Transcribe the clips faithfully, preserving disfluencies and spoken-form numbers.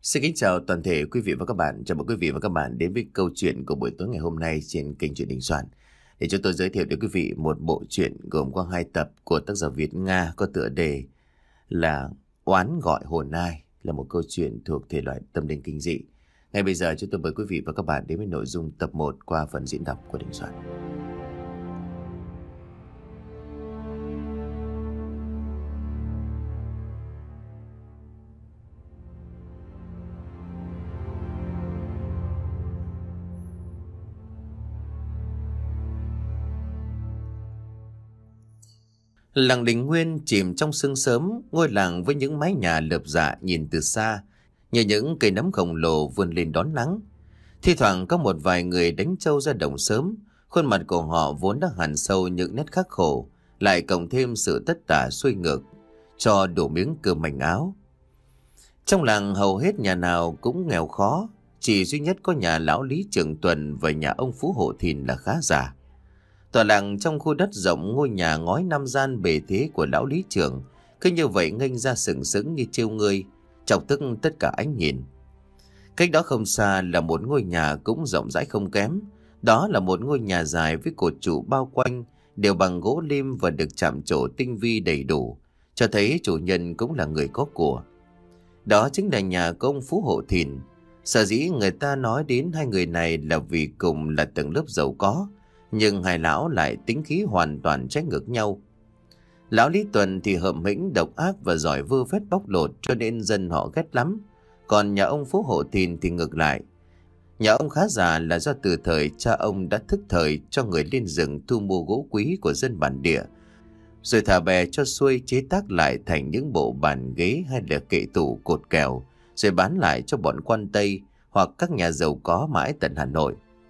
Xin kính chào toàn thể quý vị và các bạn. Chào mừng quý vị và các bạn đến với câu chuyện của buổi tối ngày hôm nay trên kênh Truyện Đình Soạn. Để chúng tôi giới thiệu đến quý vị một bộ truyện gồm có hai tập của tác giả Việt Nga có tựa đề là Oán Gọi Hồn Ai, là một câu chuyện thuộc thể loại tâm linh kinh dị. Ngay bây giờ chúng tôi mời quý vị và các bạn đến với nội dung tập một qua phần diễn đọc của Đình Soạn. Làng Đình Nguyên chìm trong sương sớm, ngôi làng với những mái nhà lợp dạ nhìn từ xa, như những cây nấm khổng lồ vươn lên đón nắng. Thi thoảng có một vài người đánh trâu ra đồng sớm, khuôn mặt của họ vốn đã hằn sâu những nét khắc khổ, lại cộng thêm sự tất tả xuôi ngược, cho đủ miếng cơm manh áo. Trong làng hầu hết nhà nào cũng nghèo khó, chỉ duy nhất có nhà lão Lý Trường Tuần và nhà ông Phú Hộ Thìn là khá giả. Tòa làng trong khu đất rộng, ngôi nhà ngói năm gian bề thế của lão Lý Trường cứ như vậy nghênh ra sừng sững như trêu ngươi, chọc tức tất cả ánh nhìn. Cách đó không xa là một ngôi nhà cũng rộng rãi không kém. Đó là một ngôi nhà dài với cột trụ bao quanh, đều bằng gỗ lim và được chạm trổ tinh vi đầy đủ, cho thấy chủ nhân cũng là người có của. Đó chính là nhà của ông Phú Hộ Thìn. Sở dĩ người ta nói đến hai người này là vì cùng là tầng lớp giàu có, nhưng hai lão lại tính khí hoàn toàn trái ngược nhau. Lão Lý Tuần thì hợm hĩnh, độc ác và giỏi vơ vét bóc lột, cho nên dân họ ghét lắm. Còn nhà ông Phú Hộ Thìn thì ngược lại. Nhà ông khá giả là do từ thời cha ông đã thức thời cho người lên rừng thu mua gỗ quý của dân bản địa, rồi thả bè cho xuôi chế tác lại thành những bộ bàn ghế hay là kệ tủ cột kèo, rồi bán lại cho bọn quan Tây hoặc các nhà giàu có mãi tận Hà Nội.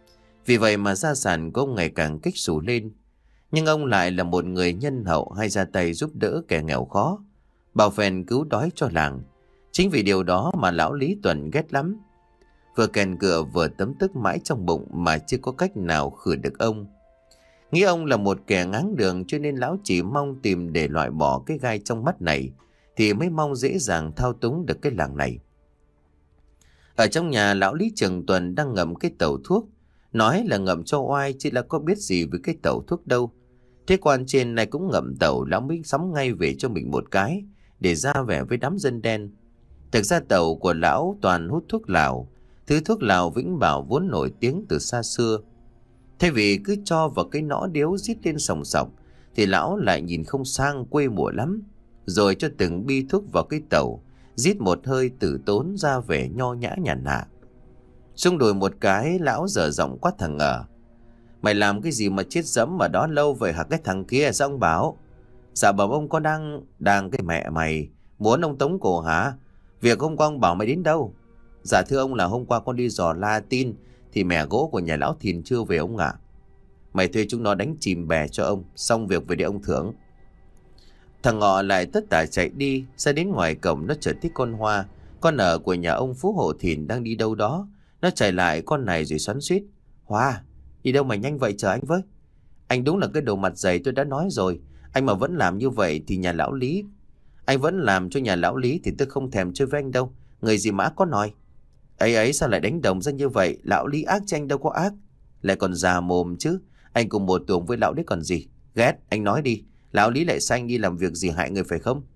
Vì vậy mà gia sản của ông ngày càng kích xù lên. Nhưng ông lại là một người nhân hậu, hay ra tay giúp đỡ kẻ nghèo khó, bảo phèn cứu đói cho làng. Chính vì điều đó mà lão Lý Tuần ghét lắm. Vừa kèn cựa vừa tấm tức mãi trong bụng mà chưa có cách nào khử được ông. Nghĩ ông là một kẻ ngáng đường, cho nên lão chỉ mong tìm để loại bỏ cái gai trong mắt này, thì mới mong dễ dàng thao túng được cái làng này. Ở trong nhà, lão Lý Trường Tuần đang ngậm cái tẩu thuốc. Nói là ngậm cho oai chứ là có biết gì với cái tẩu thuốc đâu. Thế quan trên này cũng ngậm tẩu, lão mới sắm ngay về cho mình một cái, để ra vẻ với đám dân đen. Thực ra tẩu của lão toàn hút thuốc lào, thứ thuốc lào Vĩnh Bảo vốn nổi tiếng từ xa xưa. Thay vì cứ cho vào cái nõ điếu rít lên sòng sọc, thì lão lại nhìn không sang, quê mùa lắm. Rồi cho từng bi thuốc vào cái tẩu, rít một hơi tử tốn, ra vẻ nho nhã nhàn hạ. Xung đùi một cái, lão dở giọng quát thằng Ngờ: "Mày làm cái gì mà chết dẫm ở đó lâu vậy hả cái thằng kia?" Sao ông Bảo? "Dạ bẩm ông, có đang đang cái mẹ mày, muốn ông tống cổ hả? Việc hôm qua ông bảo mày đến đâu?" "Dạ thưa ông, là hôm qua con đi dò la tin thì mẻ gỗ của nhà lão Thìn chưa về ông ạ." "Mày thuê chúng nó đánh chìm bè cho ông, xong việc về để ông thưởng." Thằng Ngọ lại tất tả chạy đi. Ra đến ngoài cổng, nó chợt thấy con Hoa, con ở của nhà ông Phú Hộ Thìn, đang đi đâu đó. Nó chạy lại con này rồi xoắn xuýt: "Hoa, đi đâu mà nhanh vậy, chờ anh với." "Anh đúng là cái đồ mặt dày, tôi đã nói rồi. Anh mà vẫn làm như vậy thì nhà lão Lý Anh vẫn làm cho nhà lão Lý thì tôi không thèm chơi với anh đâu. Người gì mà ác có nòi." "Ấy ấy, sao lại đánh đồng ra như vậy? Lão Lý ác chứ anh đâu có ác." "Lại còn già mồm chứ. Anh cùng một tuồng với lão đấy còn gì. Ghét, anh nói đi. Lão Lý lại sai anh đi làm việc gì hại người phải không?"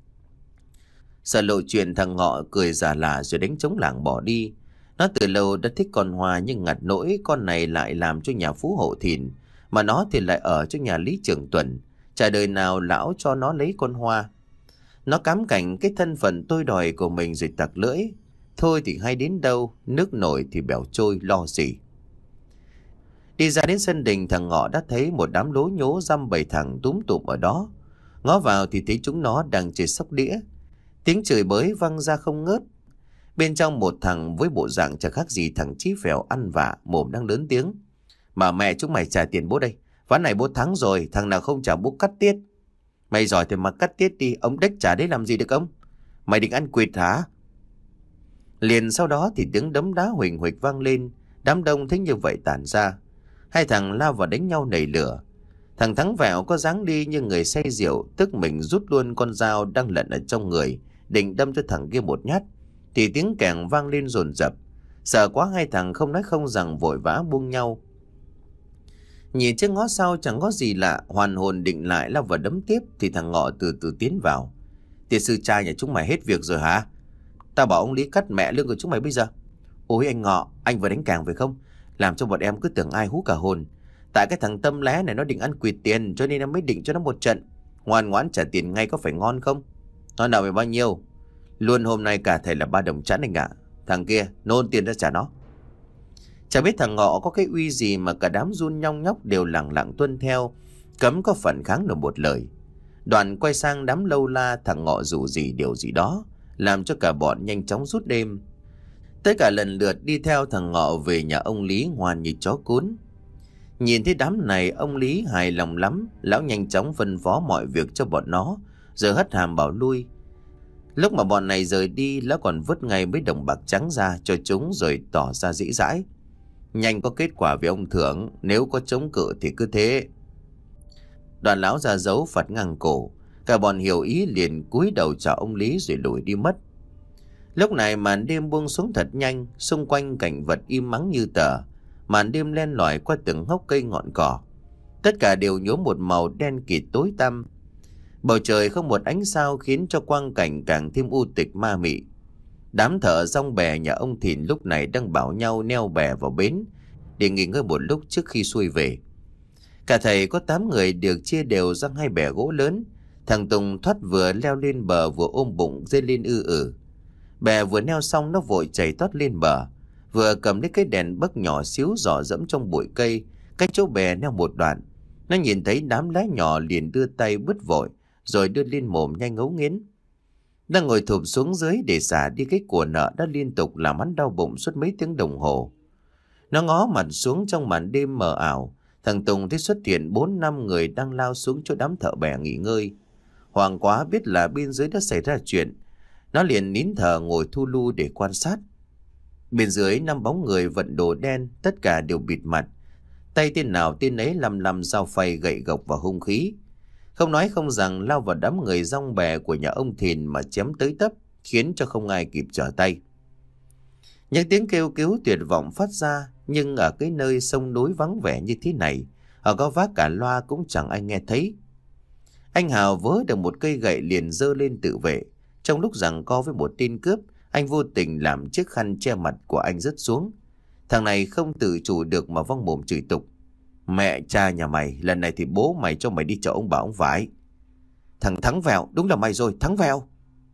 Sợ lộ chuyện, thằng Ngọ cười giả lả rồi đánh trống lảng bỏ đi. Nó từ lâu đã thích con Hoa, nhưng ngặt nỗi con này lại làm cho nhà Phú Hộ Thìn, mà nó thì lại ở cho nhà Lý Trường Tuần. Chả đời nào lão cho nó lấy con Hoa. Nó cám cảnh cái thân phận tôi đòi của mình rồi tặc lưỡi. Thôi thì hay đến đâu, nước nổi thì bèo trôi, lo gì. Đi ra đến sân đình, thằng Ngọ đã thấy một đám lố nhố dăm bảy thằng túm tụm ở đó. Ngó vào thì thấy chúng nó đang chơi sóc đĩa. Tiếng chửi bới văng ra không ngớt. Bên trong một thằng với bộ dạng chẳng khác gì thằng Chí Phèo ăn vạ, mồm đang lớn tiếng: "Mà mẹ chúng mày trả tiền bố đây. Ván này bố thắng rồi, thằng nào không trả bố cắt tiết." "Mày giỏi thì mà cắt tiết đi, ông đếch trả đấy làm gì được ông? Mày định ăn quỵt hả?" Liền sau đó thì tiếng đấm đá huỳnh huỳnh vang lên. Đám đông thấy như vậy tản ra. Hai thằng lao vào đánh nhau nảy lửa. Thằng Thắng Vẹo có dáng đi như người say rượu, tức mình rút luôn con dao đang lận ở trong người, định đâm cho thằng kia một nhát. thì tiếng kèn vang lên dồn dập. Sợ quá hai thằng không nói không rằng vội vã buông nhau. Nhìn trước ngó sau chẳng có gì lạ, hoàn hồn định lại lao vào đấm tiếp thì thằng Ngọ từ từ tiến vào. Tiền sư trai nhà chúng mày hết việc rồi hả? Tao bảo ông Lý cắt mẹ lương của chúng mày bây giờ. Ôi anh Ngọ, anh vừa đánh càng phải không? Làm cho bọn em cứ tưởng ai hú cả hồn. Tại cái thằng tâm lé này nó định ăn quỵt tiền, cho nên em mới định cho nó một trận. Ngoan ngoãn trả tiền ngay có phải ngon không? Nó nào về bao nhiêu? Luôn hôm nay cả thầy là ba đồng chẵn anh ạ. Thằng kia nôn tiền ra trả nó. Chả biết thằng Ngọ có cái uy gì mà cả đám run nhong nhóc đều lặng lặng tuân theo, cấm có phản kháng được một lời. Đoàn quay sang đám lâu la, thằng Ngọ rủ gì điều gì đó, làm cho cả bọn nhanh chóng rút đêm. Tất cả lần lượt đi theo thằng Ngọ về nhà ông Lý ngoan như chó cún. Nhìn thấy đám này, ông Lý hài lòng lắm. Lão nhanh chóng phân phó mọi việc cho bọn nó, rồi hất hàm bảo lui. Lúc mà bọn này rời đi, lão còn vứt ngay mấy đồng bạc trắng ra cho chúng, rồi tỏ ra dĩ dãi. Nhanh có kết quả với ông thưởng, nếu có chống cự thì cứ thế. Đoàn lão ra dấu phạt ngang cổ. Cả bọn hiểu ý liền cúi đầu chào ông Lý rồi lùi đi mất. Lúc này màn đêm buông xuống thật nhanh, xung quanh cảnh vật im mắng như tờ. Màn đêm len lỏi qua từng hốc cây ngọn cỏ. Tất cả đều nhuốm một màu đen kịt tối tăm. Bầu trời không một ánh sao khiến cho quang cảnh càng thêm u tịch ma mị. Đám thợ rong bè nhà ông Thìn lúc này đang bảo nhau neo bè vào bến để nghỉ ngơi một lúc trước khi xuôi về. Cả thầy có tám người được chia đều ra hai bè gỗ lớn. Thằng Tùng thoát vừa leo lên bờ vừa ôm bụng dây lên ư ử. Bè vừa neo xong nó vội chạy tót lên bờ, vừa cầm lấy cái đèn bấc nhỏ xíu dò dẫm trong bụi cây cách chỗ bè neo một đoạn. Nó nhìn thấy đám lá nhỏ liền đưa tay bứt vội, rồi đưa lên mồm nhanh ngấu nghiến. Đang ngồi thụp xuống dưới để xả đi cái của nợ đã liên tục làm hắn đau bụng suốt mấy tiếng đồng hồ. Nó ngó mặt xuống trong màn đêm mờ ảo. Thằng Tùng thấy xuất hiện bốn năm người đang lao xuống chỗ đám thợ bè nghỉ ngơi. Hoảng quá biết là bên dưới đã xảy ra chuyện, nó liền nín thở ngồi thu lu để quan sát. Bên dưới năm bóng người vận đồ đen, tất cả đều bịt mặt. Tay tên nào tên ấy lăm lăm dao phay gậy gộc và hung khí. Không nói không rằng lao vào đám người rong bè của nhà ông Thìn mà chém tới tấp, khiến cho không ai kịp trở tay. Những tiếng kêu cứu tuyệt vọng phát ra, nhưng ở cái nơi sông núi vắng vẻ như thế này, ở có vác cả loa cũng chẳng ai nghe thấy. Anh Hào vớ được một cây gậy liền giơ lên tự vệ. Trong lúc giằng co với một tên cướp, anh vô tình làm chiếc khăn che mặt của anh rớt xuống. Thằng này không tự chủ được mà vong mồm chửi tục. Mẹ cha nhà mày, lần này thì bố mày cho mày đi chợ ông bà ông vải. Thằng Thắng Vẹo, đúng là mày rồi, Thắng Vẹo.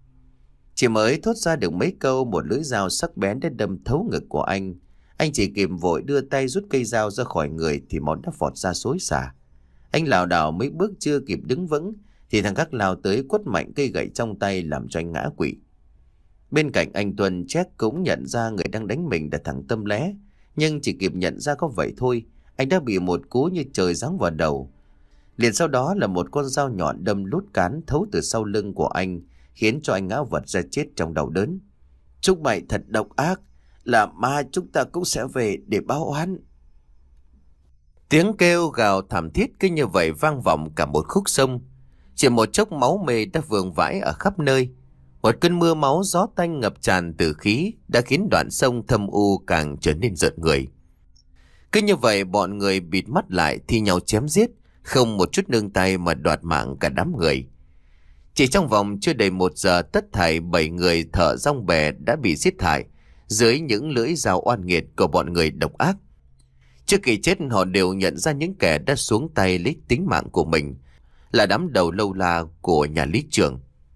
Chỉ mới thốt ra được mấy câu, một lưỡi dao sắc bén đã đâm thấu ngực của anh. Anh chỉ kịp vội đưa tay rút cây dao ra khỏi người thì máu đã vọt ra xối xả. Anh lảo đảo mấy bước chưa kịp đứng vững thì thằng Khắc lao tới quất mạnh cây gậy trong tay làm cho anh ngã quỵ. Bên cạnh anh Tuân, Chét cũng nhận ra người đang đánh mình là thằng Tâm Lé, nhưng chỉ kịp nhận ra có vậy thôi, anh đã bị một cú như trời giáng vào đầu. Liền sau đó là một con dao nhọn đâm lút cán thấu từ sau lưng của anh, khiến cho anh ngã vật ra chết trong đau đớn. Chúng mày thật độc ác, là ma chúng ta cũng sẽ về để báo oán. Tiếng kêu gào thảm thiết cứ như vậy vang vọng cả một khúc sông. Chỉ một chốc máu mê đã vương vãi ở khắp nơi. Một cơn mưa máu gió tanh ngập tràn từ khí đã khiến đoạn sông thâm u càng trở nên rợn người. Cứ như vậy bọn người bịt mắt lại thi nhau chém giết, không một chút nương tay mà đoạt mạng cả đám người. Chỉ trong vòng chưa đầy một giờ, tất thảy bảy người thợ rong bè đã bị giết hại dưới những lưỡi dao oan nghiệt của bọn người độc ác. Trước khi chết họ đều nhận ra những kẻ đã xuống tay lấy tính mạng của mình là đám đầu lâu la của nhà Lý Trường.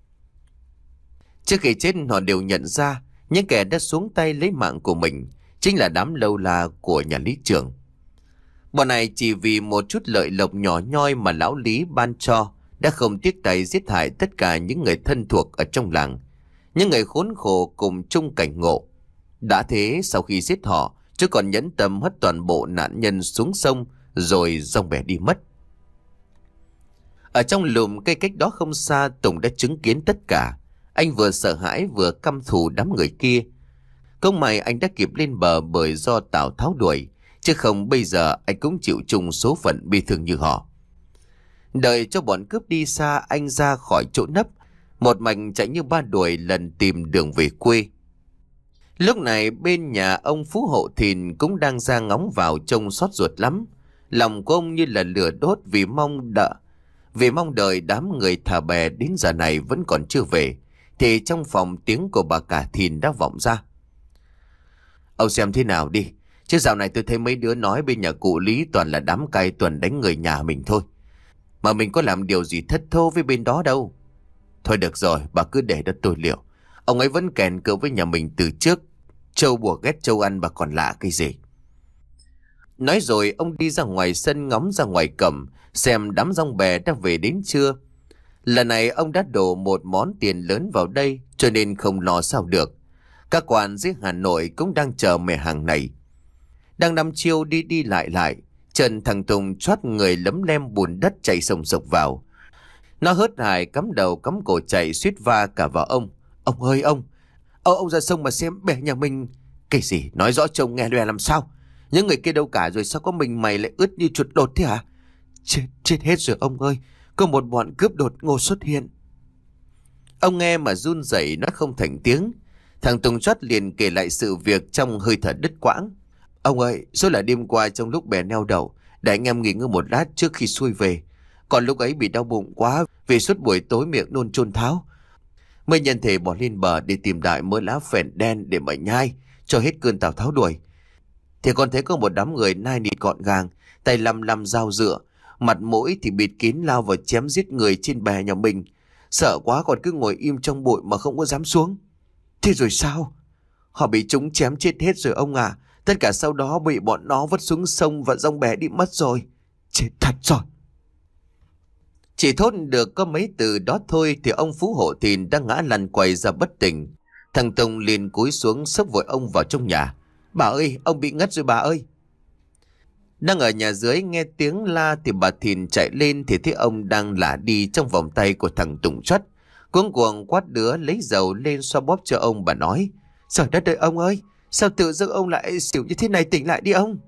Trước khi chết họ đều nhận ra những kẻ đã xuống tay lấy mạng của mình chính là đám lâu la của nhà Lý Trường. Bọn này chỉ vì một chút lợi lộc nhỏ nhoi mà lão Lý ban cho đã không tiếc tay giết hại tất cả những người thân thuộc ở trong làng, những người khốn khổ cùng chung cảnh ngộ. Đã thế sau khi giết họ, chứ còn nhẫn tâm hất toàn bộ nạn nhân xuống sông rồi rong bè đi mất. Ở trong lùm cây cách đó không xa, Tùng đã chứng kiến tất cả. Anh vừa sợ hãi vừa căm thù đám người kia. Không may anh đã kịp lên bờ bởi do Tào Tháo đuổi, chứ không bây giờ anh cũng chịu chung số phận bi thương như họ. Đợi cho bọn cướp đi xa, anh ra khỏi chỗ nấp, một mạch chạy như ba đuổi lần tìm đường về quê. Lúc này bên nhà ông Phú Hộ Thìn cũng đang ra ngóng vào trông xót ruột lắm. Lòng của ông như là lửa đốt vì mong đợi, vì mong đợi đám người thả bè đến giờ này vẫn còn chưa về. Thì trong phòng tiếng của bà cả Thìn đã vọng ra. Ông xem thế nào đi, chứ dạo này tôi thấy mấy đứa nói bên nhà cụ Lý toàn là đám cay tuần đánh người nhà mình thôi. Mà mình có làm điều gì thất thố với bên đó đâu. Thôi được rồi, bà cứ để đó tôi liệu. Ông ấy vẫn kèn cựa với nhà mình từ trước. Trâu bùa ghét trâu ăn bà còn lạ cái gì. Nói rồi ông đi ra ngoài sân ngóng ra ngoài cổng xem đám rong bè đã về đến chưa. Lần này ông đã đổ một món tiền lớn vào đây cho nên không lo sao được. Các quan dưới Hà Nội cũng đang chờ mẹ hàng này. Đang nằm chiêu đi đi lại lại, chân thằng Tùng choát người lấm lem bùn đất chạy sồng sộc vào. Nó hớt hải cắm đầu cắm cổ chạy suýt va cả vào ông. Ông ơi ông, ông, ông ra sông mà xem bè nhà mình. Cái gì, nói rõ trông nghe lòe làm sao. Những người kia đâu cả rồi, sao có mình mày lại ướt như chuột đột thế hả? Chết, chết hết rồi ông ơi, có một bọn cướp đột ngột xuất hiện. Ông nghe mà run rẩy nói không thành tiếng. Thằng Tùng choát liền kể lại sự việc trong hơi thở đứt quãng. Ông ơi, số là đêm qua trong lúc bè neo đậu, để anh em nghỉ ngơi một lát trước khi xuôi về. Còn lúc ấy bị đau bụng quá vì suốt buổi tối miệng nôn chôn tháo. Mới nhân thể bỏ lên bờ để tìm đại mớ lá phèn đen để mà nhai cho hết cơn Tào Tháo đuổi. Thì còn thấy có một đám người nai nịt gọn gàng, tay lăm lăm dao dựa, mặt mũi thì bịt kín lao vào chém giết người trên bè nhà mình. Sợ quá còn cứ ngồi im trong bụi mà không có dám xuống. Thế rồi sao? Họ bị chúng chém chết hết rồi ông à. Tất cả sau đó bị bọn nó vứt xuống sông và rong bè đi mất rồi. Chết thật rồi. Chỉ thốt được có mấy từ đó thôi thì ông Phú Hộ Thìn đang ngã lăn quay ra bất tỉnh. Thằng Tùng liền cúi xuống xốc vội ông vào trong nhà. Bà ơi, ông bị ngất rồi bà ơi. Đang ở nhà dưới nghe tiếng la thì bà Thìn chạy lên thì thấy ông đang lả đi trong vòng tay của thằng Tùng Chất. Cuống cuồng quát đứa lấy dầu lên xoa bóp cho ông. Bà nói: Trời đất ơi ông ơi, sao tự dưng ông lại xỉu như thế này, tỉnh lại đi ông.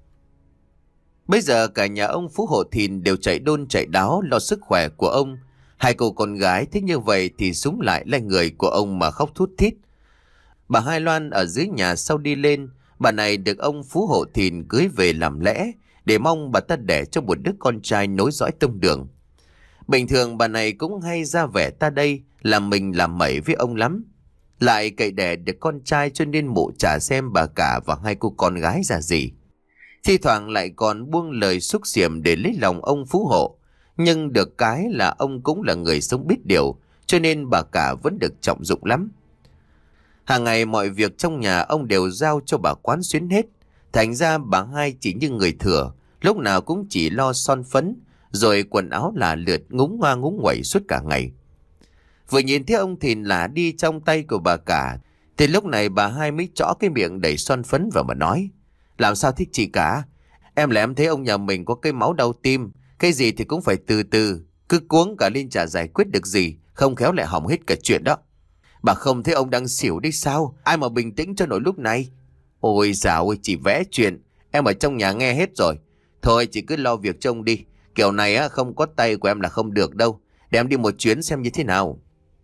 Bây giờ cả nhà ông Phú Hộ Thìn đều chạy đôn chạy đáo lo sức khỏe của ông. Hai cô con gái thấy như vậy thì súng lại lấy người của ông mà khóc thút thít. Bà Hai Loan ở dưới nhà sau đi lên. Bà này được ông Phú Hộ Thìn cưới về làm lẽ để mong bà ta đẻ cho một đứa con trai nối dõi tông đường. Bình thường bà này cũng hay ra vẻ ta đây làm mình làm mẩy với ông lắm. Lại cậy đẻ được con trai cho nên mụ chả xem bà cả và hai cô con gái ra gì. Thi thoảng lại còn buông lời xúc xiểm để lấy lòng ông Phú Hộ. Nhưng được cái là ông cũng là người sống biết điều, cho nên bà cả vẫn được trọng dụng lắm. Hàng ngày mọi việc trong nhà ông đều giao cho bà quán xuyến hết. Thành ra bà Hai chỉ như người thừa, lúc nào cũng chỉ lo son phấn, rồi quần áo là lượt ngúng ngoa ngúng nguẩy suốt cả ngày. Vừa nhìn thấy ông Thìn lả đi trong tay của bà cả, thì lúc này bà Hai mới chõ cái miệng đầy son phấn vào mà nói: Làm sao thích chị cả? Em là em thấy ông nhà mình có cái máu đau tim, cái gì thì cũng phải từ từ, cứ cuống cả lên chả giải quyết được gì, không khéo lại hỏng hết cả chuyện đó. Bà không thấy ông đang xỉu đi sao? Ai mà bình tĩnh cho nổi lúc này? Ôi dào ơi, chỉ vẽ chuyện, em ở trong nhà nghe hết rồi. Thôi chị cứ lo việc trông đi, kiểu này á không có tay của em là không được đâu. Để em đi một chuyến xem như thế nào.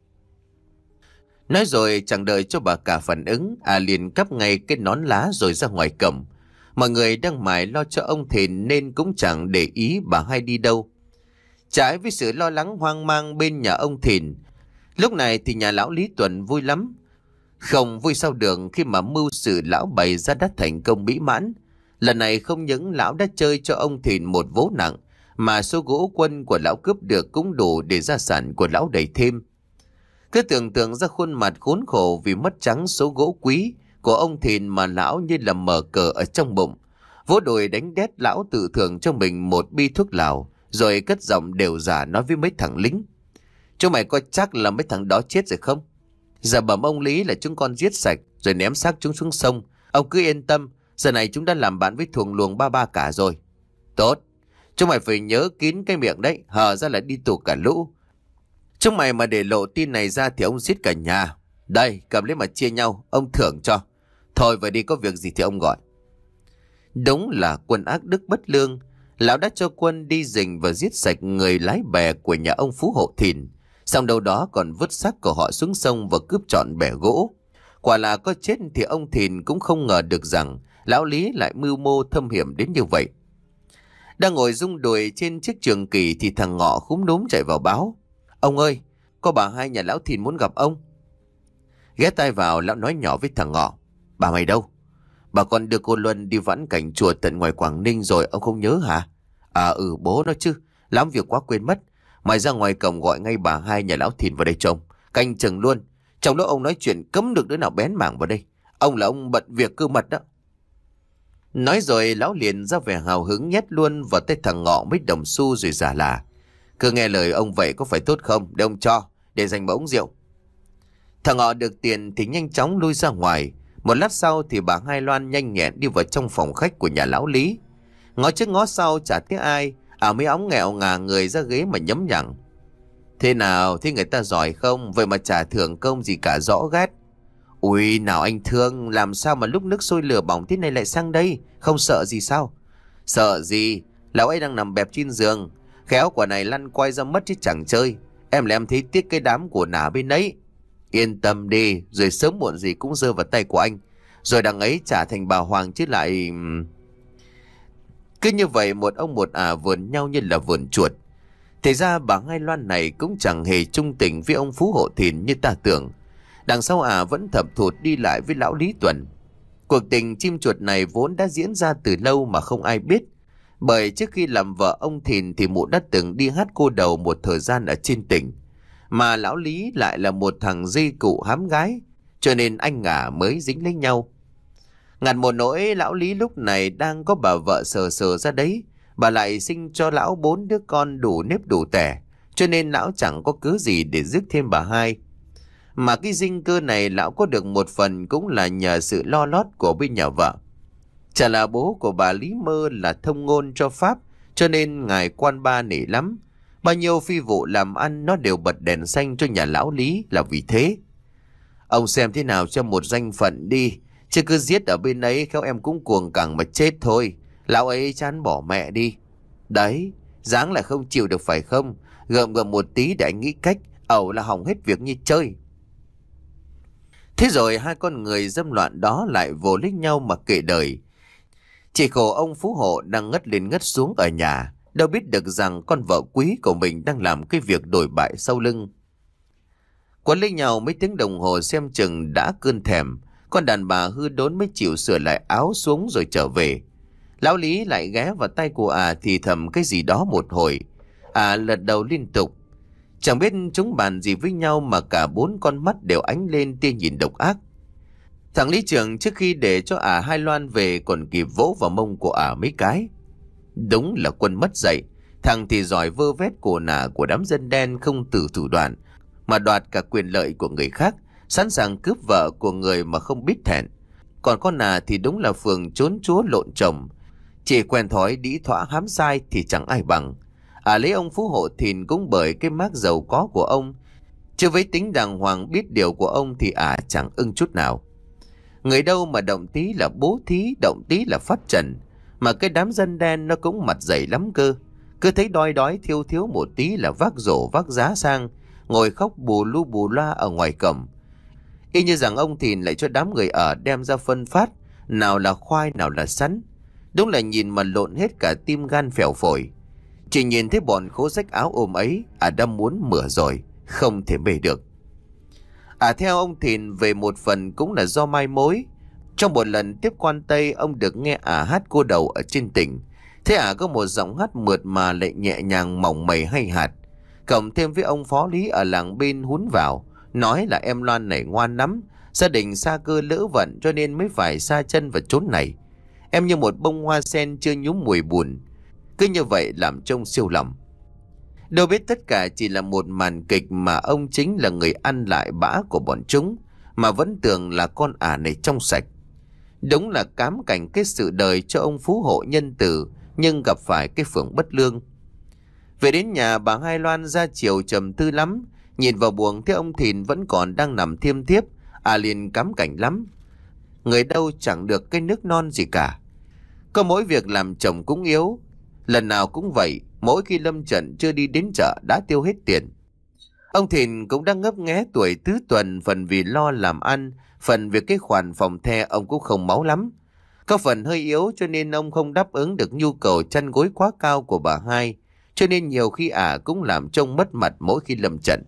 Nói rồi chẳng đợi cho bà cả phản ứng, à liền cắp ngay cái nón lá rồi ra ngoài cổng. Mọi người đang mải lo cho ông Thìn nên cũng chẳng để ý bà Hai đi đâu. Trái với sự lo lắng hoang mang bên nhà ông Thìn, lúc này thì nhà lão Lý Tuần vui lắm. Không vui sao được khi mà mưu sự lão bày ra đã thành công mỹ mãn. Lần này không những lão đã chơi cho ông Thìn một vố nặng, mà số gỗ quân của lão cướp được cũng đủ để gia sản của lão đầy thêm. Cứ tưởng tượng ra khuôn mặt khốn khổ vì mất trắng số gỗ quý của ông Thìn mà lão như là mở cờ ở trong bụng. Vỗ đùi đánh đét, lão tự thưởng cho mình một bi thuốc lào, rồi cất giọng đều giả nói với mấy thằng lính: Chúng mày có chắc là mấy thằng đó chết rồi không? Giờ bẩm ông Lý là chúng con giết sạch rồi ném xác chúng xuống sông. Ông cứ yên tâm, giờ này chúng đã làm bạn với thuồng luồng ba ba cả rồi. Tốt, chúng mày phải nhớ kín cái miệng đấy, hờ ra là đi tù cả lũ. Chúng mày mà để lộ tin này ra thì ông giết cả nhà. Đây, cầm lấy mà chia nhau, ông thưởng cho. Thôi vậy đi, có việc gì thì ông gọi. Đúng là quân ác đức bất lương. Lão đã cho quân đi rình và giết sạch người lái bè của nhà ông Phú Hộ Thìn. Xong đâu đó còn vứt xác của họ xuống sông và cướp trọn bè gỗ. Quả là có chết thì ông Thìn cũng không ngờ được rằng lão Lý lại mưu mô thâm hiểm đến như vậy. Đang ngồi rung đùi trên chiếc trường kỳ thì thằng Ngọ khúm núm chạy vào báo: Ông ơi, có bà hai nhà lão Thìn muốn gặp ông. Ghé tai vào, lão nói nhỏ với thằng Ngọ: Bà mày đâu? Bà con đưa cô Luân đi vãn cảnh chùa tận ngoài Quảng Ninh rồi, ông không nhớ hả? À ừ, bố nó chứ, lắm việc quá quên mất. Mày ra ngoài cổng gọi ngay bà hai nhà lão Thìn vào đây trông, canh chừng luôn. Trong lúc ông nói chuyện cấm được đứa nào bén mảng vào đây. Ông là ông bận việc cơ mật đó. Nói rồi lão liền ra vẻ hào hứng nhét luôn vào tay thằng Ngọ mấy đồng xu rồi giả là: Cứ nghe lời ông vậy có phải tốt không? Để ông cho, để dành một ống rượu. Thằng Ngọ được tiền thì nhanh chóng lui ra ngoài. Một lát sau thì bà Hai Loan nhanh nhẹn đi vào trong phòng khách của nhà lão Lý. Ngó trước ngó sau chả thấy ai, à mấy ống nghèo ngả người ra ghế mà nhấm nhặng. Thế nào, thế người ta giỏi không? Vậy mà chả thưởng công gì cả, rõ ghét. Ui, nào anh Thương, làm sao mà lúc nước sôi lửa bỏng thế này lại sang đây? Không sợ gì sao? Sợ gì? Lão ấy đang nằm bẹp trên giường. Khéo quả này lăn quay ra mất chứ chẳng chơi. Em là em thấy tiếc cái đám của nả bên ấy. Yên tâm đi, rồi sớm muộn gì cũng rơi vào tay của anh. Rồi đằng ấy trả thành bà Hoàng chứ lại... Cứ như vậy một ông một ả vườn nhau như là vườn chuột. Thì ra bà Hai Loan này cũng chẳng hề trung tình với ông Phú Hộ Thìn như ta tưởng. Đằng sau ả vẫn thập thụt đi lại với lão Lý Tuần. Cuộc tình chim chuột này vốn đã diễn ra từ lâu mà không ai biết. Bởi trước khi làm vợ ông Thìn thì mụ đã từng đi hát cô đầu một thời gian ở trên tỉnh. Mà lão Lý lại là một thằng dây cụ hám gái, cho nên anh ngả mới dính lấy nhau. Ngặt một nỗi lão Lý lúc này đang có bà vợ sờ sờ ra đấy. Bà lại sinh cho lão bốn đứa con đủ nếp đủ tẻ, cho nên lão chẳng có cớ gì để rước thêm bà hai. Mà cái dinh cơ này lão có được một phần cũng là nhờ sự lo lót của bên nhà vợ. Chả là bố của bà Lý Mơ là thông ngôn cho Pháp, cho nên ngài quan ba nể lắm. Bao nhiêu phi vụ làm ăn nó đều bật đèn xanh cho nhà lão Lý là vì thế. Ông xem thế nào cho một danh phận đi, chứ cứ giết ở bên ấy khéo em cũng cuồng cẳng mà chết thôi. Lão ấy chán bỏ mẹ đi. Đấy, dáng là không chịu được phải không? Gợm gợm một tí để anh nghĩ cách, ẩu là hỏng hết việc như chơi. Thế rồi hai con người dâm loạn đó lại vồ lấy nhau mà kệ đời. Chỉ khổ ông Phú Hộ đang ngất lên ngất xuống ở nhà, đâu biết được rằng con vợ quý của mình đang làm cái việc đổi bại sau lưng. Quấn lấy nhau mấy tiếng đồng hồ xem chừng đã cơn thèm, con đàn bà hư đốn mới chịu sửa lại áo xuống rồi trở về. Lão Lý lại ghé vào tay của à thì thầm cái gì đó một hồi. À lật đầu liên tục. Chẳng biết chúng bàn gì với nhau mà cả bốn con mắt đều ánh lên tia nhìn độc ác. Thằng Lý Trường trước khi để cho ả Hai Loan về còn kịp vỗ vào mông của ả mấy cái. Đúng là quân mất dạy. Thằng thì giỏi vơ vét của nả của đám dân đen không từ thủ đoạn, mà đoạt cả quyền lợi của người khác, sẵn sàng cướp vợ của người mà không biết thẹn. Còn con nà thì đúng là phường trốn chúa lộn chồng, chỉ quen thói đĩ thỏa hám sai thì chẳng ai bằng. À lấy ông Phú Hộ Thìn cũng bởi cái mác giàu có của ông, chứ với tính đàng hoàng biết điều của ông thì à chẳng ưng chút nào. Người đâu mà động tí là bố thí, động tí là phát trần. Mà cái đám dân đen nó cũng mặt dày lắm cơ. Cứ thấy đói đói thiếu thiếu một tí là vác rổ vác giá sang, ngồi khóc bù lu bù loa ở ngoài cổng. Y như rằng ông Thìn lại cho đám người ở đem ra phân phát, nào là khoai nào là sắn. Đúng là nhìn mà lộn hết cả tim gan phèo phổi. Chỉ nhìn thấy bọn khố rách áo ôm ấy, à đã muốn mửa rồi, không thể bề được. À theo ông Thìn về một phần cũng là do mai mối. Trong một lần tiếp quan Tây, ông được nghe ả hát cô đầu ở trên tỉnh. Thế ả có một giọng hát mượt mà lại nhẹ nhàng mỏng mẩy hay hạt. Cộng thêm với ông Phó Lý ở làng bên hún vào, nói là em Loan này ngoan lắm, gia đình xa cơ lỡ vận cho nên mới phải xa chân vào chốn này. Em như một bông hoa sen chưa nhúm mùi buồn. Cứ như vậy làm trông siêu lòng. Đâu biết tất cả chỉ là một màn kịch mà ông chính là người ăn lại bã của bọn chúng, mà vẫn tưởng là con ả này trong sạch. Đúng là cám cảnh cái sự đời cho ông Phú Hộ nhân từ, nhưng gặp phải cái phường bất lương. Về đến nhà, bà Hai Loan ra chiều trầm tư lắm. Nhìn vào buồng thấy ông Thìn vẫn còn đang nằm thiêm thiếp, à liền cám cảnh lắm. Người đâu chẳng được cái nước non gì cả. Có mỗi việc làm chồng cũng yếu. Lần nào cũng vậy, mỗi khi lâm trận chưa đi đến chợ đã tiêu hết tiền. Ông Thìn cũng đang ngấp nghé tuổi tứ tuần, phần vì lo làm ăn, phần việc cái khoản phòng the ông cũng không máu lắm. Có phần hơi yếu cho nên ông không đáp ứng được nhu cầu chăn gối quá cao của bà hai, cho nên nhiều khi ả cũng làm trông mất mặt mỗi khi lâm trận.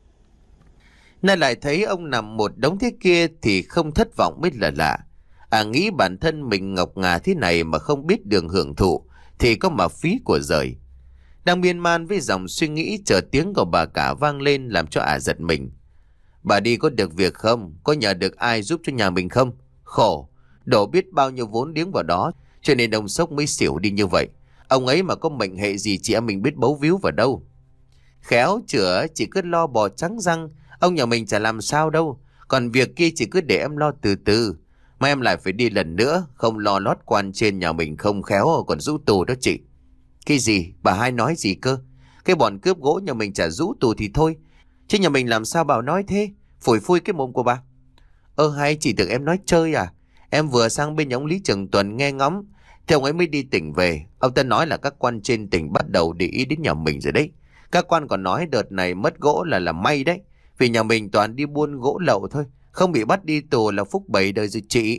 Nay lại thấy ông nằm một đống thế kia thì không thất vọng mới là lạ. À nghĩ bản thân mình ngọc ngà thế này mà không biết đường hưởng thụ thì có mà phí của đời. Đang miên man với dòng suy nghĩ, chợt tiếng của bà cả vang lên làm cho ả giật mình. Bà đi có được việc không? Có nhờ được ai giúp cho nhà mình không? Khổ, đổ biết bao nhiêu vốn liếng vào đó, cho nên ông Sốc mới xỉu đi như vậy. Ông ấy mà có mệnh hệ gì chị em mình biết bấu víu vào đâu. Khéo chữa chỉ cứ lo bò trắng răng, ông nhà mình chả làm sao đâu. Còn việc kia chỉ cứ để em lo từ từ. Mà em lại phải đi lần nữa, không lo lót quan trên nhà mình không khéo còn rũ tù đó chị. Cái gì? Bà hai nói gì cơ? Cái bọn cướp gỗ nhà mình chả rũ tù thì thôi, chứ nhà mình làm sao bảo nói thế? Phủi phui cái mồm của bà. Ơ hay chỉ tưởng em nói chơi à? Em vừa sang bên nhà ông Lý Trường Tuần nghe ngóng, thì ông ấy mới đi tỉnh về. Ông ta nói là các quan trên tỉnh bắt đầu để ý đến nhà mình rồi đấy. Các quan còn nói đợt này mất gỗ là là may đấy, vì nhà mình toàn đi buôn gỗ lậu thôi, không bị bắt đi tù là phúc bảy đời rồi chị.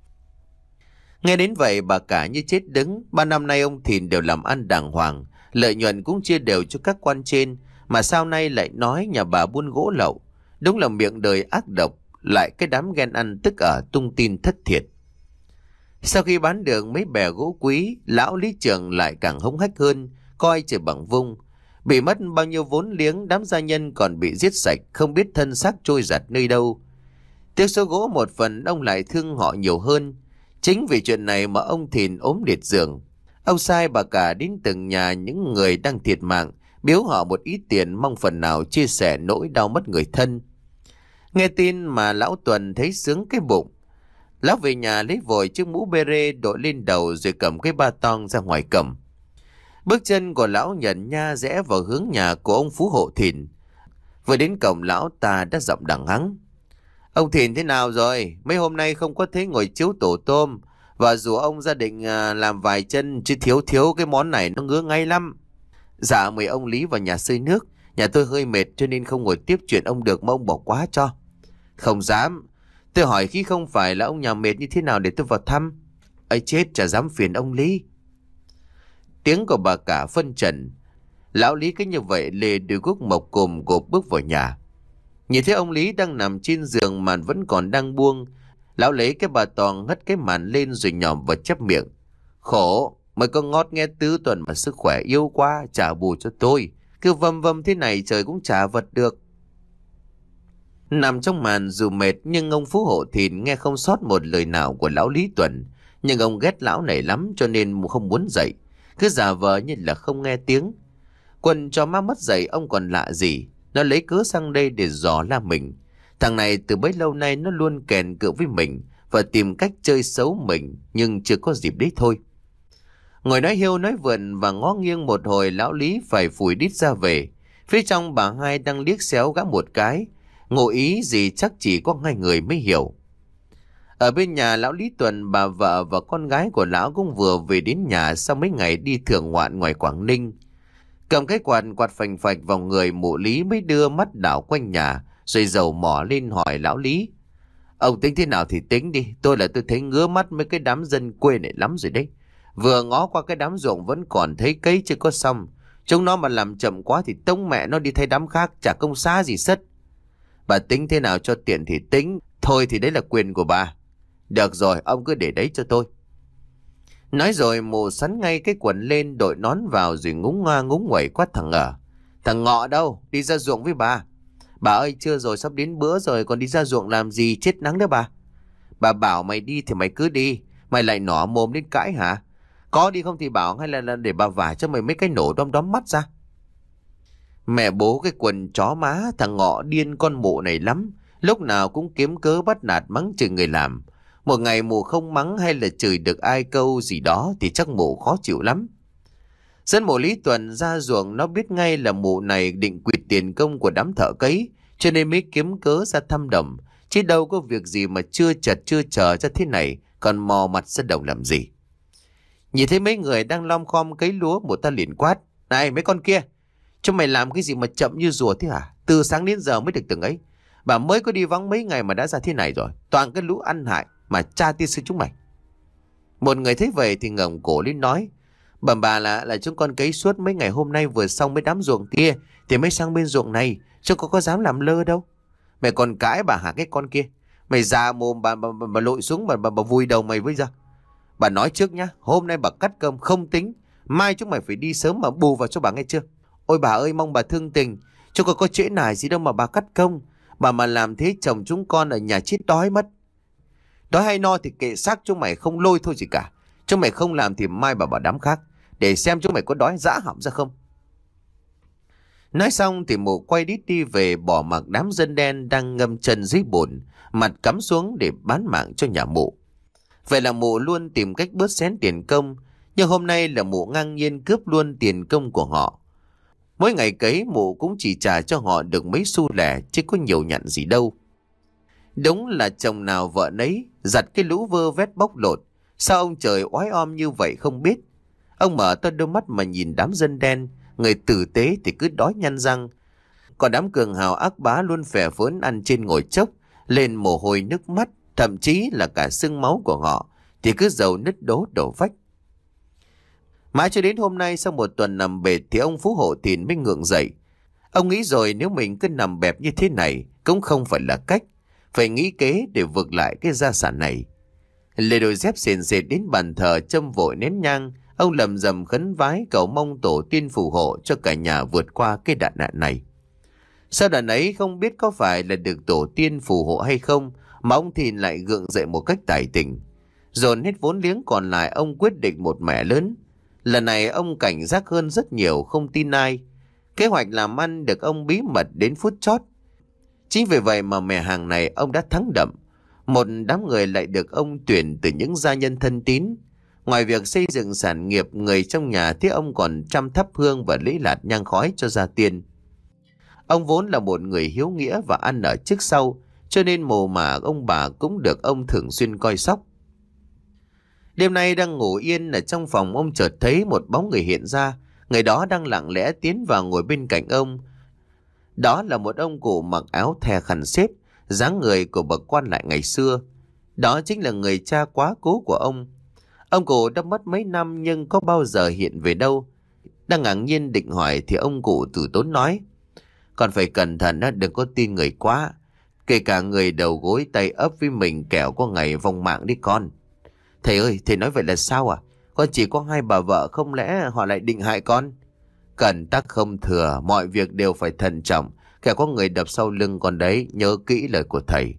Nghe đến vậy bà cả như chết đứng. Ba năm nay ông Thìn đều làm ăn đàng hoàng, lợi nhuận cũng chia đều cho các quan trên, mà sao nay lại nói nhà bà buôn gỗ lậu? Đúng là miệng đời ác độc, lại cái đám ghen ăn tức ở tung tin thất thiệt. Sau khi bán được mấy bè gỗ quý, lão Lý Trường lại càng hống hách hơn, coi trời bằng vung. Bị mất bao nhiêu vốn liếng, đám gia nhân còn bị giết sạch, không biết thân xác trôi giặt nơi đâu. Tiếc số gỗ một phần, ông lại thương họ nhiều hơn. Chính vì chuyện này mà ông Thìn ốm liệt giường. Ông sai bà cả đến từng nhà những người đang thiệt mạng, biếu họ một ít tiền, mong phần nào chia sẻ nỗi đau mất người thân. Nghe tin mà lão Tuần thấy sướng cái bụng. Lão về nhà lấy vội chiếc mũ bê rê đội lên đầu, rồi cầm cái ba tong ra ngoài cầm. Bước chân của lão nhận nha rẽ vào hướng nhà của ông Phú Hộ Thìn. Vừa đến cổng, lão ta đã giọng đằng hắng. Ông Thìn thế nào rồi? Mấy hôm nay không có thấy ngồi chiếu tổ tôm, và dù ông gia định à, làm vài chân, chứ thiếu thiếu cái món này nó ngứa ngay lắm. Dạ mời ông Lý vào nhà xơi nước. Nhà tôi hơi mệt cho nên không ngồi tiếp chuyện ông được, mà ông bỏ quá cho. Không dám. Tôi hỏi khi không phải là ông nhà mệt như thế nào để tôi vào thăm. Ấy chết, chả dám phiền ông Lý. Tiếng của bà cả phân trần. Lão Lý cứ như vậy lê đôi guốc mộc cồm gộp bước vào nhà. Nhìn thấy ông Lý đang nằm trên giường, màn vẫn còn đang buông. Lão lấy cái bà tòng hất cái màn lên rồi nhòm vào chép miệng. Khổ, mới có ngót nghe tứ tuần mà sức khỏe yếu quá, trả bù cho tôi. Cứ vâm vâm thế này trời cũng chả vật được. Nằm trong màn dù mệt nhưng ông Phú Hộ Thìn nghe không sót một lời nào của lão Lý Tuần. Nhưng ông ghét lão này lắm cho nên không muốn dậy, cứ giả vờ như là không nghe tiếng. Quần cho má mất dậy ông còn lạ gì, nó lấy cớ sang đây để dò la mình. Thằng này từ bấy lâu nay nó luôn kèn cựa với mình và tìm cách chơi xấu mình, nhưng chưa có dịp đấy thôi. Ngồi nói hiêu nói vượn và ngó nghiêng một hồi, lão Lý phải phủi đít ra về. Phía trong bà hai đang liếc xéo gã một cái, ngụ ý gì chắc chỉ có hai người mới hiểu. Ở bên nhà lão Lý Tuần, bà vợ và con gái của lão cũng vừa về đến nhà sau mấy ngày đi thưởng ngoạn ngoài Quảng Ninh. Cầm cái quạt quạt phành phạch vào người, mụ Lý mới đưa mắt đảo quanh nhà, rồi dầu mỏ lên hỏi lão Lý. Ông tính thế nào thì tính đi, tôi là tôi thấy ngứa mắt mấy cái đám dân quê này lắm rồi đấy. Vừa ngó qua cái đám ruộng vẫn còn thấy cấy chưa có xong. Chúng nó mà làm chậm quá thì tông mẹ nó đi thay đám khác, chả công xá gì sất. Bà tính thế nào cho tiện thì tính, thôi thì đấy là quyền của bà. Được rồi, ông cứ để đấy cho tôi. Nói rồi mụ sắn ngay cái quần lên, đội nón vào rồi ngúng ngoa ngúng nguẩy quát thằng ở. Thằng Ngọ đâu? Đi ra ruộng với bà. Bà ơi, chưa rồi, sắp đến bữa rồi, còn đi ra ruộng làm gì, chết nắng đó bà. Bà bảo mày đi thì mày cứ đi, mày lại nỏ mồm đến cãi hả? Có đi không thì bảo, hay là, là để bà vả cho mày mấy cái nổ đom đóm mắt ra. Mẹ bố cái quần chó má, thằng Ngọ điên con mụ này lắm. Lúc nào cũng kiếm cớ bắt nạt mắng chửi người làm. Một ngày mụ không mắng hay là chửi được ai câu gì đó thì chắc mụ khó chịu lắm. Dẫn mụ Lý Tuần ra ruộng, nó biết ngay là mụ này định quỵt tiền công của đám thợ cấy, cho nên mới kiếm cớ ra thăm đồng. Chứ đâu có việc gì mà chưa chật chưa chờ ra thế này, còn mò mặt ra đồng làm gì. Nhìn thấy mấy người đang lom khom cấy lúa, mụ ta liền quát. Này mấy con kia, chúng mày làm cái gì mà chậm như rùa thế hả? Từ sáng đến giờ mới được từng ấy. Bà mới có đi vắng mấy ngày mà đã ra thế này rồi. Toàn cái lũ ăn hại mà cha tiên sư chúng mày. Một người thấy vậy thì ngẩng cổ lên nói: Bẩm bà là là chúng con cấy suốt mấy ngày hôm nay vừa xong mấy đám ruộng kia thì mới sang bên ruộng này, chúng con có dám làm lơ đâu. Mày còn cãi bà hả cái con kia? Mày già mồm bà, bà, bà, bà lội xuống bà, bà, bà vùi đầu mày với ra. Bà nói trước nhá, hôm nay bà cắt cơm không tính, mai chúng mày phải đi sớm mà bù vào cho bà nghe chưa? Ôi bà ơi, mong bà thương tình, chúng con có trễ nải gì đâu mà bà cắt công. Bà mà làm thế chồng chúng con ở nhà chết đói mất. Đói hay no thì kệ xác chúng mày, không lôi thôi gì cả. Chúng mày không làm thì mai bà bảo đám khác, để xem chúng mày có đói dã họng ra không. Nói xong thì mụ quay đít đi về, bỏ mặc đám dân đen đang ngâm chân dưới bùn, mặt cắm xuống để bán mạng cho nhà mụ. Vậy là mụ luôn tìm cách bớt xén tiền công, nhưng hôm nay là mụ ngang nhiên cướp luôn tiền công của họ. Mỗi ngày cấy mụ cũng chỉ trả cho họ được mấy xu lẻ, chứ có nhiều nhận gì đâu. Đúng là chồng nào vợ nấy, giặt cái lũ vơ vét bóc lột. Sao ông trời oái om như vậy không biết. Ông mở to đôi mắt mà nhìn đám dân đen, người tử tế thì cứ đói nhăn răng. Còn đám cường hào ác bá luôn phè phớn ăn trên ngồi chốc, lên mồ hôi nước mắt, thậm chí là cả xương máu của họ thì cứ dầu nứt đố đổ vách. Mãi cho đến hôm nay, sau một tuần nằm bệt thì ông Phú Hộ Thìn mới ngượng dậy. Ông nghĩ rồi, nếu mình cứ nằm bẹp như thế này cũng không phải là cách, phải nghĩ kế để vực lại cái gia sản này. Lê đôi dép sền sệt đến bàn thờ châm vội nén nhang, ông lầm rầm khấn vái cầu mong tổ tiên phù hộ cho cả nhà vượt qua cái đại nạn này. Sau đợt ấy không biết có phải là được tổ tiên phù hộ hay không mà ông Thìn lại gượng dậy một cách tài tình. Dồn hết vốn liếng còn lại, ông quyết định một mẻ lớn. Lần này ông cảnh giác hơn rất nhiều, không tin ai. Kế hoạch làm ăn được ông bí mật đến phút chót. Chính vì vậy mà mẻ hàng này ông đã thắng đậm. Một đám người lại được ông tuyển từ những gia nhân thân tín. Ngoài việc xây dựng sản nghiệp, người trong nhà thì ông còn chăm thắp hương và lễ lạt nhang khói cho gia tiên. Ông vốn là một người hiếu nghĩa và ăn ở trước sau, cho nên mồ mả ông bà cũng được ông thường xuyên coi sóc. Đêm nay đang ngủ yên ở trong phòng, ông chợt thấy một bóng người hiện ra. Người đó đang lặng lẽ tiến vào ngồi bên cạnh ông. Đó là một ông cụ mặc áo the khăn xếp, dáng người của bậc quan lại ngày xưa. Đó chính là người cha quá cố của ông. Ông cụ đã mất mấy năm nhưng có bao giờ hiện về đâu. Đang ngạc nhiên định hỏi thì ông cụ từ tốn nói: Con phải cẩn thận, đừng có tin người quá. Kể cả người đầu gối tay ấp với mình kẻo có ngày vong mạng đi con. Thầy ơi, thầy nói vậy là sao à? Con chỉ có hai bà vợ, không lẽ họ lại định hại con? Cẩn tắc không thừa, mọi việc đều phải thận trọng. Kẻo có người đập sau lưng con đấy, nhớ kỹ lời của thầy.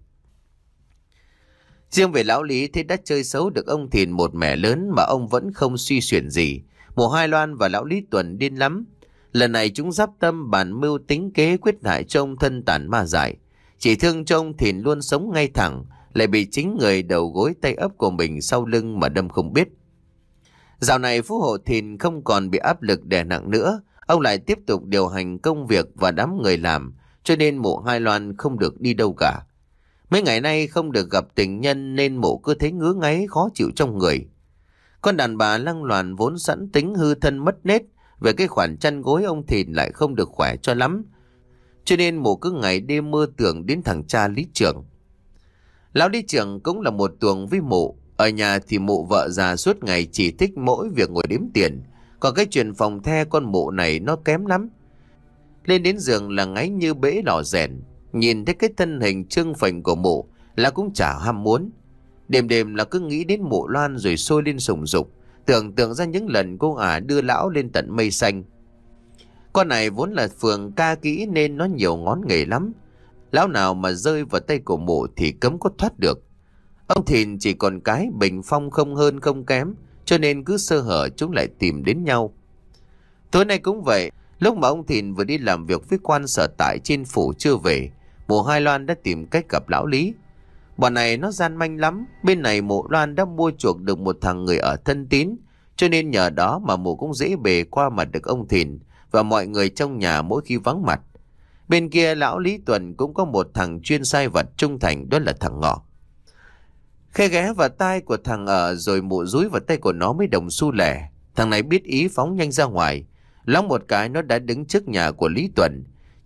Riêng về lão Lý thì đã chơi xấu được ông Thìn một mẻ lớn mà ông vẫn không suy xuyển gì. Mụ Hai Loan và lão Lý Tuần điên lắm. Lần này chúng giáp tâm bàn mưu tính kế quyết hại cho ông thân tàn ma dại. Chỉ thương cho ông Thìn luôn sống ngay thẳng, lại bị chính người đầu gối tay ấp của mình sau lưng mà đâm không biết. Dạo này Phú Hộ Thìn không còn bị áp lực đè nặng nữa. Ông lại tiếp tục điều hành công việc và đám người làm, cho nên mụ Hai Loan không được đi đâu cả. Mấy ngày nay không được gặp tình nhân nên mụ cứ thấy ngứa ngáy khó chịu trong người. Con đàn bà Lăng Loàn vốn sẵn tính hư thân mất nết, về cái khoản chăn gối ông Thìn lại không được khỏe cho lắm, cho nên mụ cứ ngày đêm mơ tưởng đến thằng cha Lý Trưởng. Lão Lý Trưởng cũng là một tuồng với mụ. Ở nhà thì mụ vợ già suốt ngày chỉ thích mỗi việc ngồi đếm tiền, còn cái chuyện phòng the con mụ này nó kém lắm. Lên đến giường là ngáy như bể lò rèn. Nhìn thấy cái thân hình trương phình của mụ là cũng chả ham muốn. Đêm đêm là cứ nghĩ đến mụ Loan rồi sôi lên sùng sục, tưởng tượng ra những lần cô ả đưa lão lên tận mây xanh. Con này vốn là phường ca kỹ nên nó nhiều ngón nghề lắm. Lão nào mà rơi vào tay của mụ thì cấm có thoát được. Ông Thìn chỉ còn cái bình phong không hơn không kém, cho nên cứ sơ hở chúng lại tìm đến nhau. Tối nay cũng vậy, lúc mà ông Thìn vừa đi làm việc với quan sở tại trên phủ chưa về, mụ Hai Loan đã tìm cách gặp lão Lý. Bọn này nó gian manh lắm. Bên này mụ Loan đã mua chuộc được một thằng người ở thân tín, cho nên nhờ đó mà mụ cũng dễ bề qua mặt được ông Thìn và mọi người trong nhà mỗi khi vắng mặt. Bên kia lão Lý Tuần cũng có một thằng chuyên sai vật trung thành, đó là thằng Ngọ. Khe ghé vào tai của thằng ở rồi mụ dúi vào tay của nó mấy đồng xu lẻ. Thằng này biết ý phóng nhanh ra ngoài. Loáng một cái nó đã đứng trước nhà của Lý Tuần.